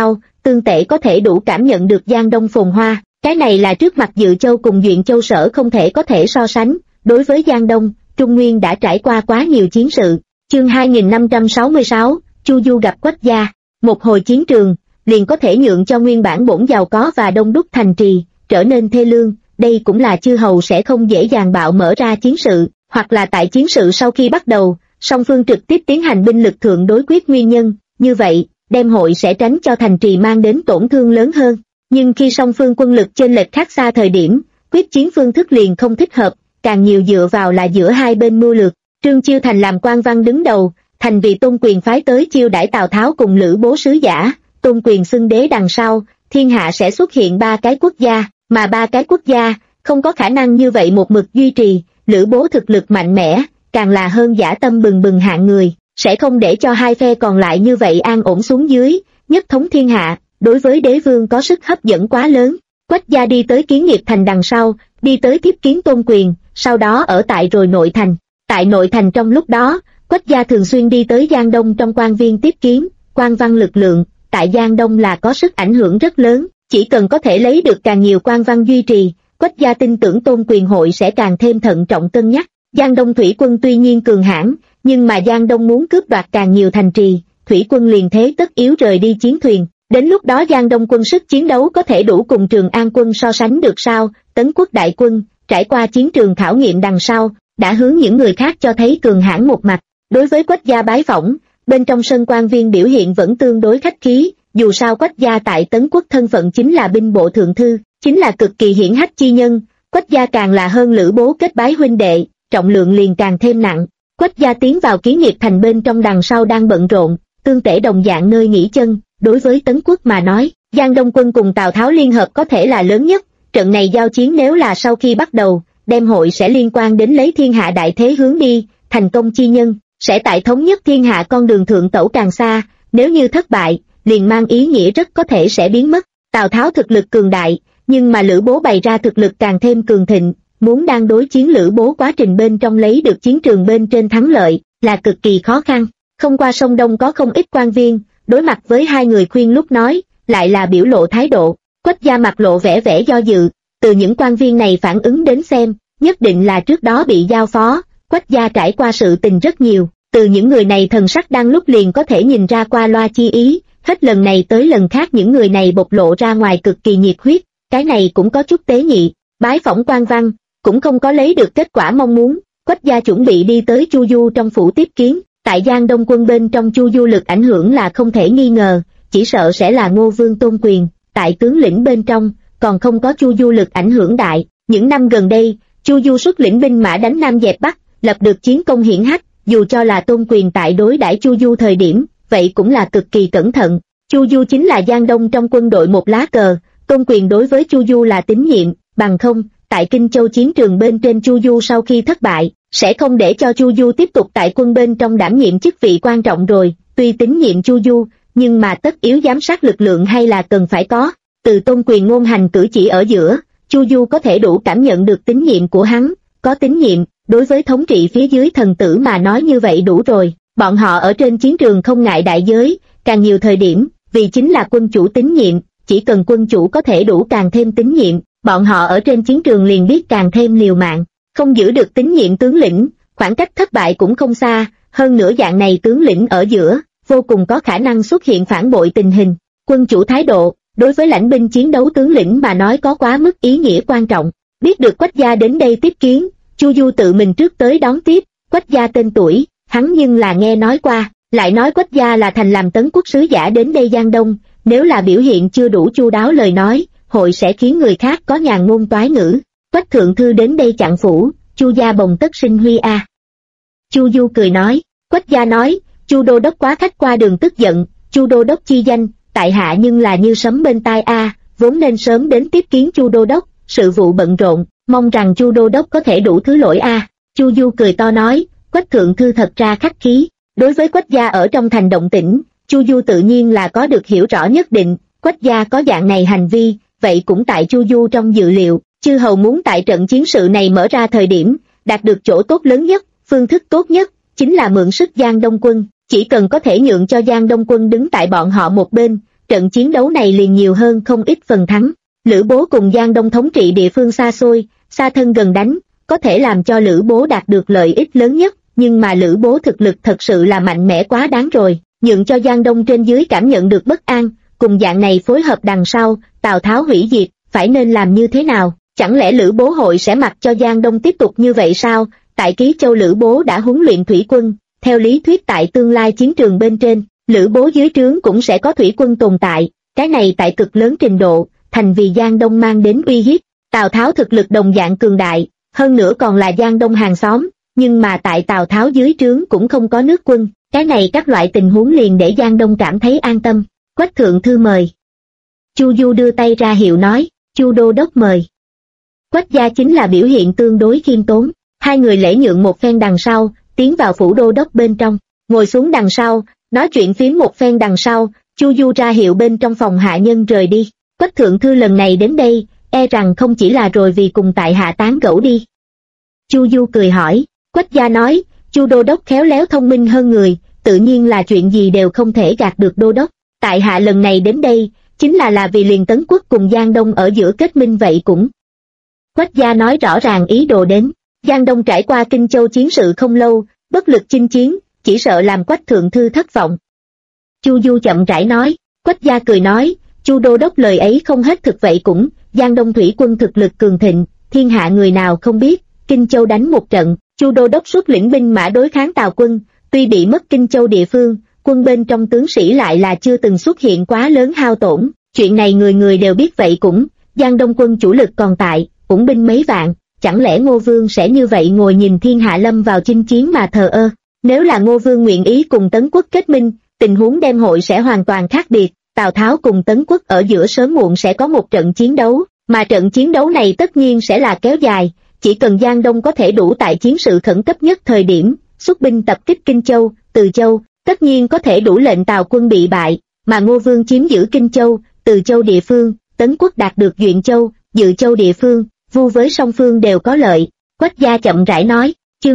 Tương Tể có thể đủ cảm nhận được Giang Đông phồn hoa, cái này là trước mặt Dự Châu cùng Duyện Châu Sở không thể có thể so sánh. Đối với Giang Đông, Trung Nguyên đã trải qua quá nhiều chiến sự. Chương 2566, Chu Du gặp Quách gia. Một hồi chiến trường, liền có thể nhượng cho nguyên bản bổn giàu có và đông đúc thành trì trở nên thê lương. Đây cũng là chư hầu sẽ không dễ dàng bạo mở ra chiến sự, hoặc là tại chiến sự sau khi bắt đầu, song phương trực tiếp tiến hành binh lực thượng đối quyết nguyên nhân. Như vậy, đem hội sẽ tránh cho thành trì mang đến tổn thương lớn hơn. Nhưng khi song phương quân lực chênh lệch khác xa thời điểm, quyết chiến phương thức liền không thích hợp, càng nhiều dựa vào là giữa hai bên mưu lược. Trương Chiêu Thành làm quan văn đứng đầu, thành vì Tôn Quyền phái tới chiêu đãi Tào Tháo cùng Lữ Bố sứ giả. Tôn Quyền xưng đế đằng sau, thiên hạ sẽ xuất hiện 3 cái quốc gia, mà 3 cái quốc gia không có khả năng như vậy một mực duy trì. Lữ Bố thực lực mạnh mẽ, càng là hơn dã tâm bừng bừng hạng người, sẽ không để cho hai phe còn lại như vậy an ổn xuống dưới, nhất thống thiên hạ. Đối với đế vương có sức hấp dẫn quá lớn. Quách gia đi tới Kiến Nghiệp Thành đằng sau, đi tới tiếp kiến Tôn Quyền, sau đó ở tại rồi nội thành. Tại nội thành trong lúc đó, Quách gia thường xuyên đi tới Giang Đông trong quan viên tiếp kiến. Quan văn lực lượng tại Giang Đông là có sức ảnh hưởng rất lớn, chỉ cần có thể lấy được càng nhiều quan văn duy trì, Quách gia tin tưởng Tôn Quyền hội sẽ càng thêm thận trọng cân nhắc. Giang Đông thủy quân tuy nhiên cường hãn, nhưng mà Giang Đông muốn cướp đoạt càng nhiều thành trì, thủy quân liền thế tất yếu rời đi chiến thuyền. Đến lúc đó Giang Đông quân sức chiến đấu có thể đủ cùng Trường An quân so sánh được sao? Tấn Quốc đại quân trải qua chiến trường khảo nghiệm đằng sau, đã hướng những người khác cho thấy cường hãn một mặt. Đối với Quách gia bái phỏng, bên trong sân quan viên biểu hiện vẫn tương đối khách khí, dù sao Quách gia tại Tấn Quốc thân phận chính là binh bộ thượng thư, chính là cực kỳ hiển hách chi nhân. Quách gia càng là hơn Lữ Bố kết bái huynh đệ, trọng lượng liền càng thêm nặng. Quách gia tiến vào Kiến Nghiệp Thành bên trong đằng sau đang bận rộn, Tương Tể đồng dạng nơi nghỉ chân. Đối với Tấn Quốc mà nói, Giang Đông quân cùng Tào Tháo liên hợp có thể là lớn nhất. Trận này giao chiến nếu là sau khi bắt đầu, đem hội sẽ liên quan đến lấy thiên hạ đại thế hướng đi, thành công chi nhân sẽ tại thống nhất thiên hạ con đường thượng tẩu càng xa. Nếu như thất bại, liền mang ý nghĩa rất có thể sẽ biến mất. Tào Tháo thực lực cường đại, nhưng mà Lữ Bố bày ra thực lực càng thêm cường thịnh, muốn đang đối chiến Lữ Bố quá trình bên trong lấy được chiến trường bên trên thắng lợi là cực kỳ khó khăn. Không qua sông Đông có không ít quan viên, đối mặt với hai người khuyên lúc nói, lại là biểu lộ thái độ. Quách gia mặt lộ vẻ vẻ do dự, từ những quan viên này phản ứng đến xem, nhất định là trước đó bị giao phó. Quách gia trải qua sự tình rất nhiều, từ những người này thần sắc đang lúc liền có thể nhìn ra qua loa chi ý, hết lần này tới lần khác những người này bộc lộ ra ngoài cực kỳ nhiệt huyết, cái này cũng có chút tế nhị. Bái phỏng quan văn, cũng không có lấy được kết quả mong muốn. Quách gia chuẩn bị đi tới Chu Du trong phủ tiếp kiến. Tại Giang Đông quân bên trong Chu Du lực ảnh hưởng là không thể nghi ngờ, chỉ sợ sẽ là Ngô Vương Tôn Quyền. Tại tướng lĩnh bên trong, còn không có Chu Du lực ảnh hưởng đại. Những năm gần đây, Chu Du xuất lĩnh binh mã đánh Nam dẹp Bắc, lập được chiến công hiển hách. Dù cho là Tôn Quyền tại đối đãi Chu Du thời điểm, vậy cũng là cực kỳ cẩn thận. Chu Du chính là Giang Đông trong quân đội một lá cờ, Tôn Quyền đối với Chu Du là tín nhiệm, bằng không, tại Kinh Châu chiến trường bên trên Chu Du sau khi thất bại, sẽ không để cho Chu Du tiếp tục tại quân bên trong đảm nhiệm chức vị quan trọng rồi. Tuy tín nhiệm Chu Du, nhưng mà tất yếu giám sát lực lượng hay là cần phải có. Từ Tôn Quyền ngôn hành cử chỉ ở giữa, Chu Du có thể đủ cảm nhận được tín nhiệm của hắn. Có tín nhiệm, đối với thống trị phía dưới thần tử mà nói như vậy đủ rồi. Bọn họ ở trên chiến trường không ngại đại giới, càng nhiều thời điểm, vì chính là quân chủ tín nhiệm, chỉ cần quân chủ có thể đủ càng thêm tín nhiệm, bọn họ ở trên chiến trường liền biết càng thêm liều mạng. Không giữ được tín nhiệm tướng lĩnh, khoảng cách thất bại cũng không xa, hơn nữa dạng này tướng lĩnh ở giữa, vô cùng có khả năng xuất hiện phản bội tình hình. Quân chủ thái độ, đối với lãnh binh chiến đấu tướng lĩnh mà nói có quá mức ý nghĩa quan trọng. Biết được Quách gia đến đây tiếp kiến, Chu Du tự mình trước tới đón tiếp. Quách gia tên tuổi, hắn nhưng là nghe nói qua, lại nói Quách gia là thành làm Tấn Quốc sứ giả đến đây Giang Đông, nếu là biểu hiện chưa đủ chu đáo lời nói, hội sẽ khiến người khác có nhàn ngôn toái ngữ. Quách thượng thư đến đây chặn phủ, Chu gia bồng tất sinh huy a. Chu Du cười nói. Quách gia nói, Chu đô đốc quá khách qua đường tức giận, Chu đô đốc chi danh, tại hạ nhưng là như sấm bên tai a, vốn nên sớm đến tiếp kiến Chu đô đốc, sự vụ bận rộn, mong rằng Chu đô đốc có thể đủ thứ lỗi a. Chu Du cười to nói, Quách thượng thư thật ra khách khí. Đối với Quách gia ở trong thành động tĩnh, Chu Du tự nhiên là có được hiểu rõ nhất định. Quách gia có dạng này hành vi, vậy cũng tại Chu Du trong dự liệu. Chư hầu muốn tại trận chiến sự này mở ra thời điểm, đạt được chỗ tốt lớn nhất, phương thức tốt nhất, chính là mượn sức Giang Đông quân. Chỉ cần có thể nhượng cho Giang Đông quân đứng tại bọn họ một bên, trận chiến đấu này liền nhiều hơn không ít phần thắng. Lữ Bố cùng Giang Đông thống trị địa phương xa xôi, xa thân gần đánh, có thể làm cho Lữ Bố đạt được lợi ích lớn nhất, nhưng mà Lữ Bố thực lực thật sự là mạnh mẽ quá đáng rồi, nhượng cho Giang Đông trên dưới cảm nhận được bất an, cùng dạng này phối hợp đằng sau, Tào Tháo hủy diệt, phải nên làm như thế nào? Chẳng lẽ Lữ Bố hội sẽ mặc cho Giang Đông tiếp tục như vậy sao? Tại Ký Châu Lữ Bố đã huấn luyện thủy quân, theo lý thuyết tại tương lai chiến trường bên trên, Lữ Bố dưới trướng cũng sẽ có thủy quân tồn tại, cái này tại cực lớn trình độ, thành vì Giang Đông mang đến uy hiếp. Tào Tháo thực lực đồng dạng cường đại, hơn nữa còn là Giang Đông hàng xóm, nhưng mà tại Tào Tháo dưới trướng cũng không có nước quân, cái này các loại tình huống liền để Giang Đông cảm thấy an tâm. Quách thượng thư mời. Chu Du đưa tay ra hiệu nói, Chu đô đốc mời. Quách gia chính là biểu hiện tương đối khiêm tốn, hai người lễ nhượng một phen đằng sau, tiến vào phủ đô đốc bên trong, ngồi xuống đằng sau, nói chuyện phím một phen đằng sau, Chu Du ra hiệu bên trong phòng hạ nhân rời đi. Quách thượng thư lần này đến đây, e rằng không chỉ là rồi vì cùng tại hạ tán gẫu đi. Chu Du cười hỏi, Quách gia nói, Chu đô đốc khéo léo thông minh hơn người, tự nhiên là chuyện gì đều không thể gạt được đô đốc. Tại hạ lần này đến đây, chính là vì liền Tấn Quốc cùng Giang Đông ở giữa kết minh vậy cũng. Quách gia nói rõ ràng ý đồ đến, Giang Đông trải qua Kinh Châu chiến sự không lâu, bất lực chinh chiến, chỉ sợ làm Quách thượng thư thất vọng. Chu Du chậm rãi nói, Quách gia cười nói, Chu đô đốc lời ấy không hết thực vậy cũng, Giang Đông thủy quân thực lực cường thịnh, thiên hạ người nào không biết, Kinh Châu đánh một trận, Chu đô đốc xuất lĩnh binh mã đối kháng Tào quân, tuy bị mất Kinh Châu địa phương, quân bên trong tướng sĩ lại là chưa từng xuất hiện quá lớn hao tổn, chuyện này người người đều biết vậy cũng, Giang Đông quân chủ lực còn tại, cũng binh mấy vạn, chẳng lẽ Ngô Vương sẽ như vậy ngồi nhìn thiên hạ lâm vào chinh chiến mà thờ ơ? Nếu là Ngô Vương nguyện ý cùng Tấn Quốc kết minh, tình huống đem hội sẽ hoàn toàn khác biệt, Tào Tháo cùng Tấn Quốc ở giữa sớm muộn sẽ có một trận chiến đấu, mà trận chiến đấu này tất nhiên sẽ là kéo dài, chỉ cần Giang Đông có thể đủ tại chiến sự khẩn cấp nhất thời điểm, xuất binh tập kích Kinh Châu, Từ Châu, tất nhiên có thể đủ lệnh Tào quân bị bại, mà Ngô Vương chiếm giữ Kinh Châu, Từ Châu địa phương, Tấn Quốc đạt được Duyện Châu, Dự Châu địa phương, vu với song phương đều có lợi. Quách gia chậm rãi nói, chương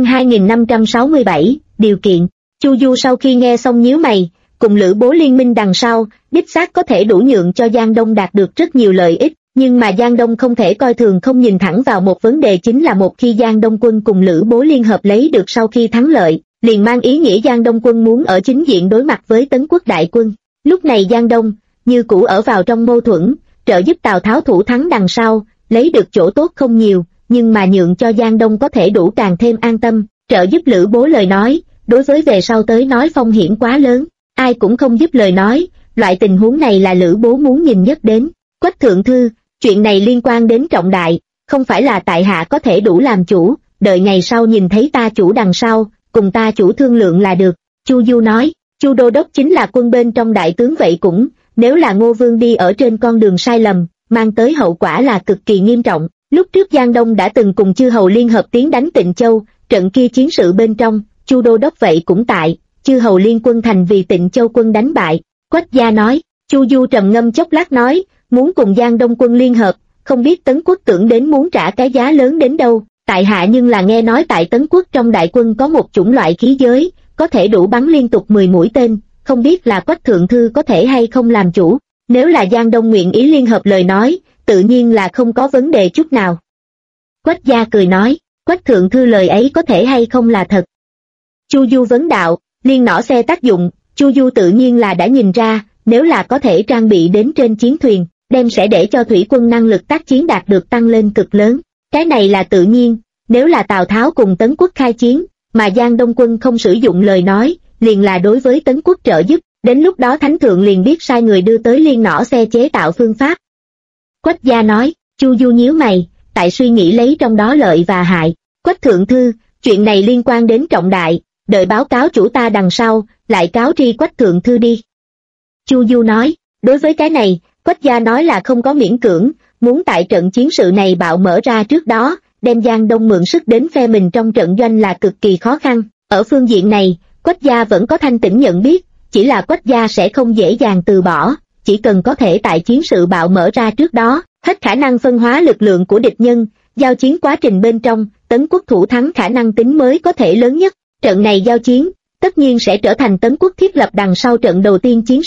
2567, điều kiện. Chu Du sau khi nghe xong nhíu mày, cùng Lữ Bố liên minh đằng sau, đích xác có thể đủ nhượng cho Giang Đông đạt được rất nhiều lợi ích, nhưng mà Giang Đông không thể coi thường không nhìn thẳng vào một vấn đề, chính là một khi Giang Đông quân cùng Lữ Bố liên hợp lấy được sau khi thắng lợi, liền mang ý nghĩa Giang Đông quân muốn ở chính diện đối mặt với Tấn Quốc đại quân. Lúc này Giang Đông, như cũ ở vào trong mâu thuẫn, trợ giúp Tào Tháo thủ thắng đằng sau, lấy được chỗ tốt không nhiều, nhưng mà nhượng cho Giang Đông có thể đủ càng thêm an tâm, trợ giúp Lữ Bố lời nói, đối với về sau tới nói phong hiểm quá lớn, ai cũng không giúp lời nói, loại tình huống này là Lữ Bố muốn nhìn nhất đến. Quách thượng thư, chuyện này liên quan đến trọng đại, không phải là tại hạ có thể đủ làm chủ, đợi ngày sau nhìn thấy ta chủ đằng sau, cùng ta chủ thương lượng là được. Chu Du nói, Chu đô đốc chính là quân bên trong đại tướng vậy cũng, nếu là Ngô Vương đi ở trên con đường sai lầm, mang tới hậu quả là cực kỳ nghiêm trọng. Lúc trước Giang Đông đã từng cùng chư hầu liên hợp tiến đánh Tịnh Châu, trận kia chiến sự bên trong, Chu đô đốc vậy cũng tại, chư hầu liên quân thành vì Tịnh Châu quân đánh bại. Quách gia nói, Chu Du trầm ngâm chốc lát nói, muốn cùng Giang Đông quân liên hợp, không biết Tấn Quốc tưởng đến muốn trả cái giá lớn đến đâu, tại hạ nhưng là nghe nói tại Tấn Quốc trong đại quân có một chủng loại khí giới, có thể đủ bắn liên tục 10 mũi tên, không biết là Quách thượng thư có thể hay không làm chủ. Nếu là Giang Đông nguyện ý liên hợp lời nói, tự nhiên là không có vấn đề chút nào. Quách gia cười nói, Quách thượng thư lời ấy có thể hay không là thật. Chu Du vấn đạo, liên nỏ xe tác dụng, Chu Du tự nhiên là đã nhìn ra, nếu là có thể trang bị đến trên chiến thuyền, đem sẽ để cho thủy quân năng lực tác chiến đạt được tăng lên cực lớn. Cái này là tự nhiên, nếu là Tào Tháo cùng Tấn Quốc khai chiến, mà Giang Đông quân không sử dụng lời nói, liền là đối với Tấn Quốc trợ giúp, đến lúc đó Thánh Thượng liền biết sai người đưa tới liên nỏ xe chế tạo phương pháp. Quách gia nói, Chu Du nhíu mày, tại suy nghĩ lấy trong đó lợi và hại. Quách thượng thư, chuyện này liên quan đến trọng đại, đợi báo cáo chủ ta đằng sau, lại cáo tri Quách thượng thư đi. Chu Du nói, đối với cái này, Quách gia nói là không có miễn cưỡng, muốn tại trận chiến sự này bạo mở ra trước đó, đem Giang Đông mượn sức đến phe mình trong trận doanh là cực kỳ khó khăn. Ở phương diện này, Quách gia vẫn có thanh tĩnh nhận biết, chỉ là Quách gia sẽ không dễ dàng từ bỏ, chỉ cần có thể tại chiến sự bạo mở ra trước đó, hết khả năng phân hóa lực lượng của địch nhân, giao chiến quá trình bên trong, Tấn Quốc thủ thắng khả năng tính mới có thể lớn nhất. Trận này giao chiến, tất nhiên sẽ trở thành Tấn Quốc thiết lập đằng sau trận đầu tiên chiến sự,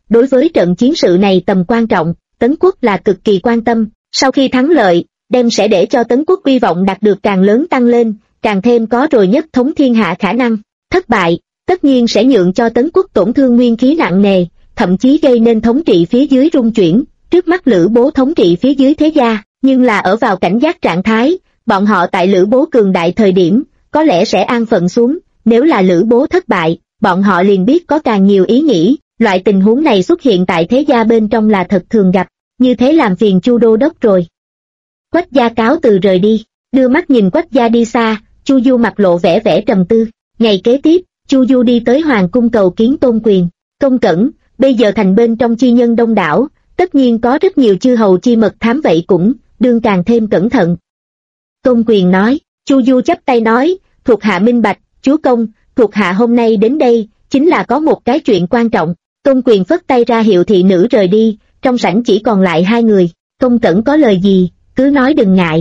đối với trận chiến sự này tầm quan trọng, Tấn quốc là cực kỳ quan tâm, sau khi thắng lợi, đem sẽ để cho Tấn quốc uy vọng đạt được càng lớn tăng lên, càng thêm có rồi nhất thống thiên hạ khả năng. Thất bại, tất nhiên sẽ nhượng cho Tấn quốc tổn thương nguyên khí nặng nề, thậm chí gây nên thống trị phía dưới rung chuyển. Trước mắt Lữ Bố thống trị phía dưới thế gia, nhưng là ở vào cảnh giác trạng thái, bọn họ tại Lữ Bố cường đại thời điểm, có lẽ sẽ an phận xuống, nếu là Lữ Bố thất bại, bọn họ liền biết có càng nhiều ý nghĩ, loại tình huống này xuất hiện tại thế gia bên trong là thật thường gặp, như thế làm phiền Chu đô đốc rồi. Quách gia cáo từ rời đi, đưa mắt nhìn Quách gia đi xa, Chu Du mặt lộ vẻ vẻ trầm tư. Ngày kế tiếp, Chu Du đi tới hoàng cung cầu kiến Tôn Quyền. Công cẩn, bây giờ thành bên trong chi nhân đông đảo, tất nhiên có rất nhiều chư hầu chi mật thám vậy cũng, đương càng thêm cẩn thận. Tôn Quyền nói, Chu Du chắp tay nói, thuộc hạ minh bạch, chúa công, thuộc hạ hôm nay đến đây, chính là có một cái chuyện quan trọng. Tôn Quyền phất tay ra hiệu thị nữ rời đi, trong sảnh chỉ còn lại hai người. Công cẩn có lời gì, cứ nói đừng ngại.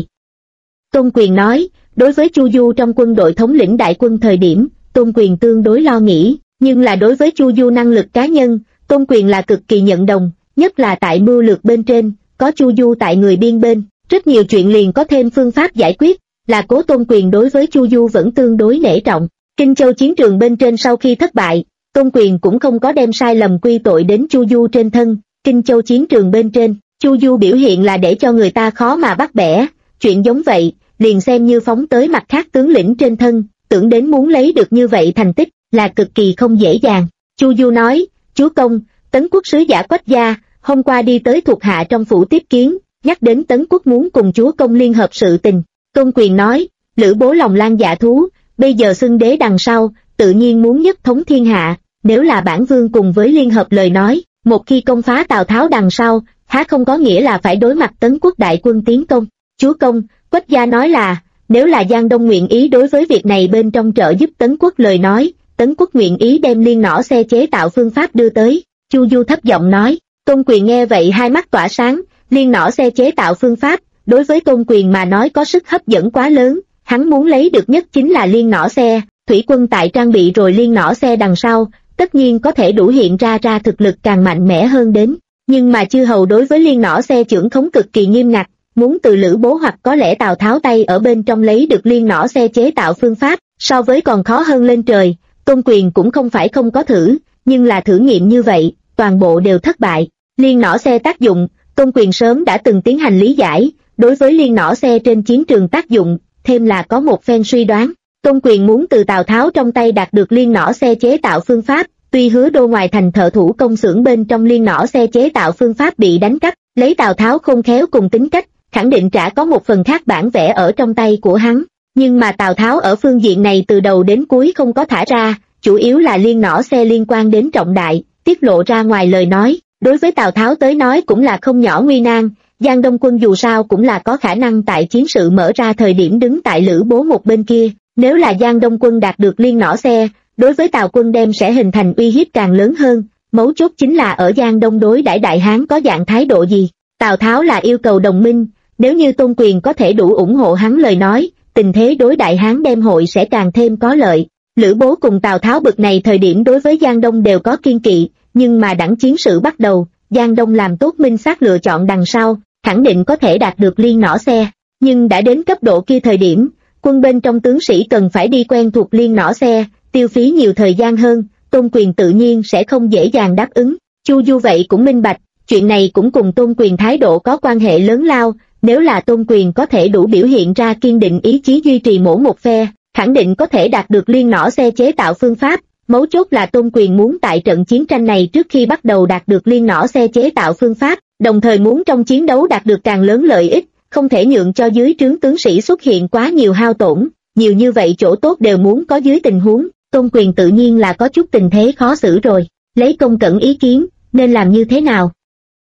Tôn Quyền nói, đối với Chu Du trong quân đội thống lĩnh đại quân thời điểm, Tôn Quyền tương đối lo nghĩ, nhưng là đối với Chu Du năng lực cá nhân, Tôn Quyền là cực kỳ nhận đồng, nhất là tại mưu lược bên trên, có Chu Du tại người biên bên, rất nhiều chuyện liền có thêm phương pháp giải quyết, là cố Tôn Quyền đối với Chu Du vẫn tương đối nể trọng. Kinh Châu chiến trường bên trên sau khi thất bại, Tôn Quyền cũng không có đem sai lầm quy tội đến Chu Du trên thân. Kinh Châu chiến trường bên trên, Chu Du biểu hiện là để cho người ta khó mà bắt bẻ, chuyện giống vậy, liền xem như phóng tới mặt khác tướng lĩnh trên thân, tưởng đến muốn lấy được như vậy thành tích, là cực kỳ không dễ dàng. Chu Du nói, chúa công, Tấn quốc sứ giả Quách gia, hôm qua đi tới thuộc hạ trong phủ tiếp kiến, nhắc đến Tấn quốc muốn cùng chúa công liên hợp sự tình. Tôn Quyền nói, Lữ Bố lòng lang dạ thú, bây giờ xưng đế đằng sau, tự nhiên muốn nhất thống thiên hạ, nếu là bản vương cùng với liên hợp lời nói, một khi công phá Tào Tháo đằng sau, há không có nghĩa là phải đối mặt Tấn quốc đại quân tiến công. Chúa công, Quách gia nói là, nếu là Giang Đông nguyện ý đối với việc này bên trong trợ giúp Tấn quốc lời nói, Tấn quốc nguyện ý đem liên nỏ xe chế tạo phương pháp đưa tới. Chu Du thấp giọng nói. Tôn Quyền nghe vậy hai mắt tỏa sáng, liên nỏ xe chế tạo phương pháp, đối với Tôn Quyền mà nói có sức hấp dẫn quá lớn, hắn muốn lấy được nhất chính là liên nỏ xe, thủy quân tại trang bị rồi liên nỏ xe đằng sau, tất nhiên có thể đủ hiện ra thực lực càng mạnh mẽ hơn đến, nhưng mà chư hầu đối với liên nỏ xe trưởng khống cực kỳ nghiêm ngặt, muốn từ Lữ Bố hoặc có lẽ Tào Tháo tay ở bên trong lấy được liên nỏ xe chế tạo phương pháp, so với còn khó hơn lên trời. Tôn Quyền cũng không phải không có thử, nhưng là thử nghiệm như vậy, toàn bộ đều thất bại. Liên nỏ xe tác dụng, Tôn Quyền sớm đã từng tiến hành lý giải, đối với liên nỏ xe trên chiến trường tác dụng, thêm là có một phen suy đoán. Tôn Quyền muốn từ Tào Tháo trong tay đạt được liên nỏ xe chế tạo phương pháp, tuy Hứa Đô ngoài thành thợ thủ công xưởng bên trong liên nỏ xe chế tạo phương pháp bị đánh cắp, lấy Tào Tháo khôn khéo cùng tính cách, khẳng định trả có một phần khác bản vẽ ở trong tay của hắn. Nhưng mà Tào Tháo ở phương diện này từ đầu đến cuối không có thả ra, chủ yếu là liên nỏ xe liên quan đến trọng đại, tiết lộ ra ngoài lời nói, đối với Tào Tháo tới nói cũng là không nhỏ nguy nan. Giang Đông quân dù sao cũng là có khả năng tại chiến sự mở ra thời điểm đứng tại Lữ Bố một bên kia, nếu là Giang Đông quân đạt được liên nỏ xe, đối với Tào quân đem sẽ hình thành uy hiếp càng lớn hơn, mấu chốt chính là ở Giang Đông đối đãi Đại Hán có dạng thái độ gì. Tào Tháo là yêu cầu đồng minh, nếu như Tôn Quyền có thể đủ ủng hộ hắn lời nói, tình thế đối Đại Hán đem hội sẽ càng thêm có lợi. Lữ Bố cùng Tào Tháo bực này thời điểm đối với Giang Đông đều có kiên kỵ, nhưng mà đẳng chiến sự bắt đầu, Giang Đông làm tốt minh xác lựa chọn đằng sau, khẳng định có thể đạt được liên nỏ xe, nhưng đã đến cấp độ kia thời điểm, quân bên trong tướng sĩ cần phải đi quen thuộc liên nỏ xe, tiêu phí nhiều thời gian hơn, Tôn Quyền tự nhiên sẽ không dễ dàng đáp ứng. Chu Du vậy cũng minh bạch, chuyện này cũng cùng Tôn Quyền thái độ có quan hệ lớn lao, nếu là Tôn Quyền có thể đủ biểu hiện ra kiên định ý chí duy trì mỗi một phe, khẳng định có thể đạt được liên nỏ xe chế tạo phương pháp. Mấu chốt là Tôn Quyền muốn tại trận chiến tranh này trước khi bắt đầu đạt được liên nỏ xe chế tạo phương pháp, đồng thời muốn trong chiến đấu đạt được càng lớn lợi ích, không thể nhượng cho dưới trướng tướng sĩ xuất hiện quá nhiều hao tổn, nhiều như vậy chỗ tốt đều muốn có dưới tình huống, Tôn Quyền tự nhiên là có chút tình thế khó xử rồi, lấy Công Cẩn ý kiến, nên làm như thế nào?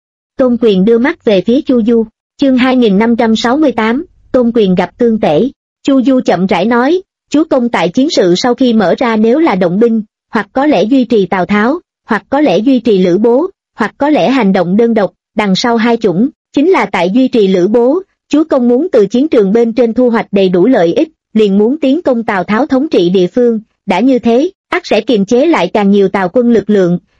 Tôn Quyền đưa mắt về phía Chu Du, chương 2568, Tôn Quyền gặp Tương Tể. Chu Du chậm rãi nói, chúa công tại chiến sự sau khi mở ra nếu là động binh, hoặc có lẽ duy trì Tào Tháo, hoặc có lẽ duy trì Lữ Bố, hoặc có lẽ hành động đơn độc, đằng sau hai chủng, chính là tại duy trì Lữ Bố, chúa công muốn từ chiến trường bên trên thu hoạch đầy đủ lợi ích, liền muốn tiến công Tào Tháo thống trị địa phương, đã như thế, ắt sẽ kiềm chế lại càng nhiều Tào quân lực lượng,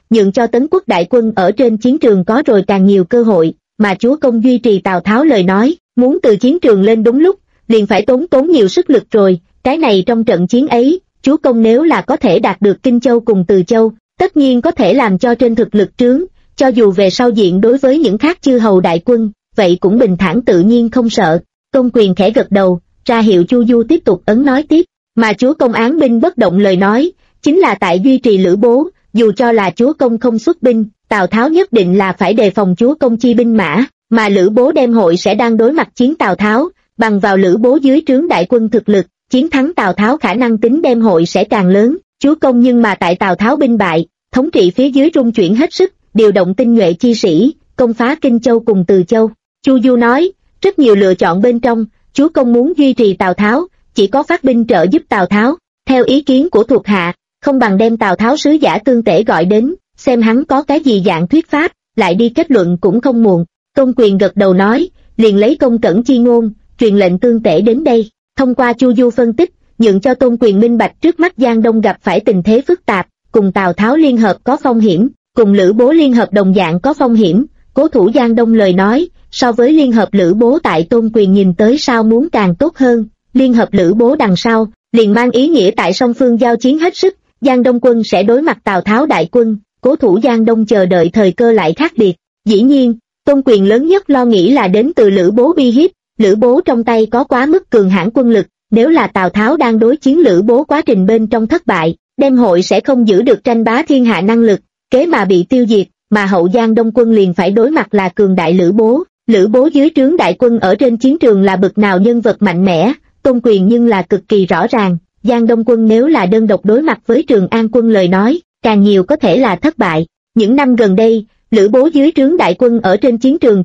nhượng cho Tấn quốc đại quân ở trên chiến trường có rồi càng nhiều cơ hội, mà chúa công duy trì Tào Tháo lời nói, muốn từ chiến trường lên đúng lúc, liền phải tốn nhiều sức lực rồi, cái này trong trận chiến ấy, chúa công nếu là có thể đạt được Kinh Châu cùng Từ Châu, tất nhiên có thể làm cho trên thực lực trướng, cho dù về sau diện đối với những khác chư hầu đại quân, vậy cũng bình thản tự nhiên không sợ. Tôn Quyền khẽ gật đầu, ra hiệu Chu Du tiếp tục ấn nói tiếp, mà chúa công án binh bất động lời nói, chính là tại duy trì Lữ Bố, dù cho là chúa công không xuất binh, Tào Tháo nhất định là phải đề phòng chúa công chi binh mã, mà Lữ Bố đem hội sẽ đang đối mặt chiến Tào Tháo, bằng vào Lữ Bố dưới trướng đại quân thực lực, chiến thắng Tào Tháo khả năng tính đem hội sẽ càng lớn, chúa công nhưng mà tại Tào Tháo binh bại, thống trị phía dưới rung chuyển hết sức, điều động tinh nhuệ chi sĩ, công phá Kinh Châu cùng Từ Châu. Chu Du nói, rất nhiều lựa chọn bên trong, chúa công muốn duy trì Tào Tháo, chỉ có phát binh trợ giúp Tào Tháo, theo ý kiến của thuộc hạ, không bằng đem Tào Tháo sứ giả Tương Tể gọi đến, xem hắn có cái gì dạng thuyết pháp, lại đi kết luận cũng không muộn. Tôn Quyền gật đầu nói, liền lấy công cẩn chi ngôn, truyền lệnh Tương Tể đến đây. Thông qua Chu Du phân tích, nhượng cho Tôn Quyền minh bạch trước mắt Giang Đông gặp phải tình thế phức tạp, cùng Tào Tháo liên hợp có phong hiểm, cùng Lữ Bố liên hợp đồng dạng có phong hiểm, cố thủ Giang Đông lời nói, so với liên hợp Lữ Bố tại Tôn Quyền nhìn tới sao muốn càng tốt hơn, liên hợp Lữ Bố đằng sau, liền mang ý nghĩa tại song phương giao chiến hết sức, Giang Đông quân sẽ đối mặt Tào Tháo đại quân, cố thủ Giang Đông chờ đợi thời cơ lại khác biệt. Dĩ nhiên, Tôn Quyền lớn nhất lo nghĩ là đến từ Lữ Bố uy hiếp, Lữ Bố trong tay có quá mức cường hãn quân lực, nếu là Tào Tháo đang đối chiến Lữ Bố quá trình bên trong thất bại, đem hội sẽ không giữ được tranh bá thiên hạ năng lực, kế mà bị tiêu diệt, mà hậu Giang Đông quân liền phải đối mặt là cường đại Lữ Bố. Lữ Bố dưới trướng đại quân ở trên chiến trường là bực nào nhân vật mạnh mẽ, Tôn Quyền nhưng là cực kỳ rõ ràng, Giang Đông quân nếu là đơn độc đối mặt với Trường An quân lời nói, càng nhiều có thể là thất bại. Những năm gần đây, Lữ Bố dưới trướng đại quân ở trên chiến trường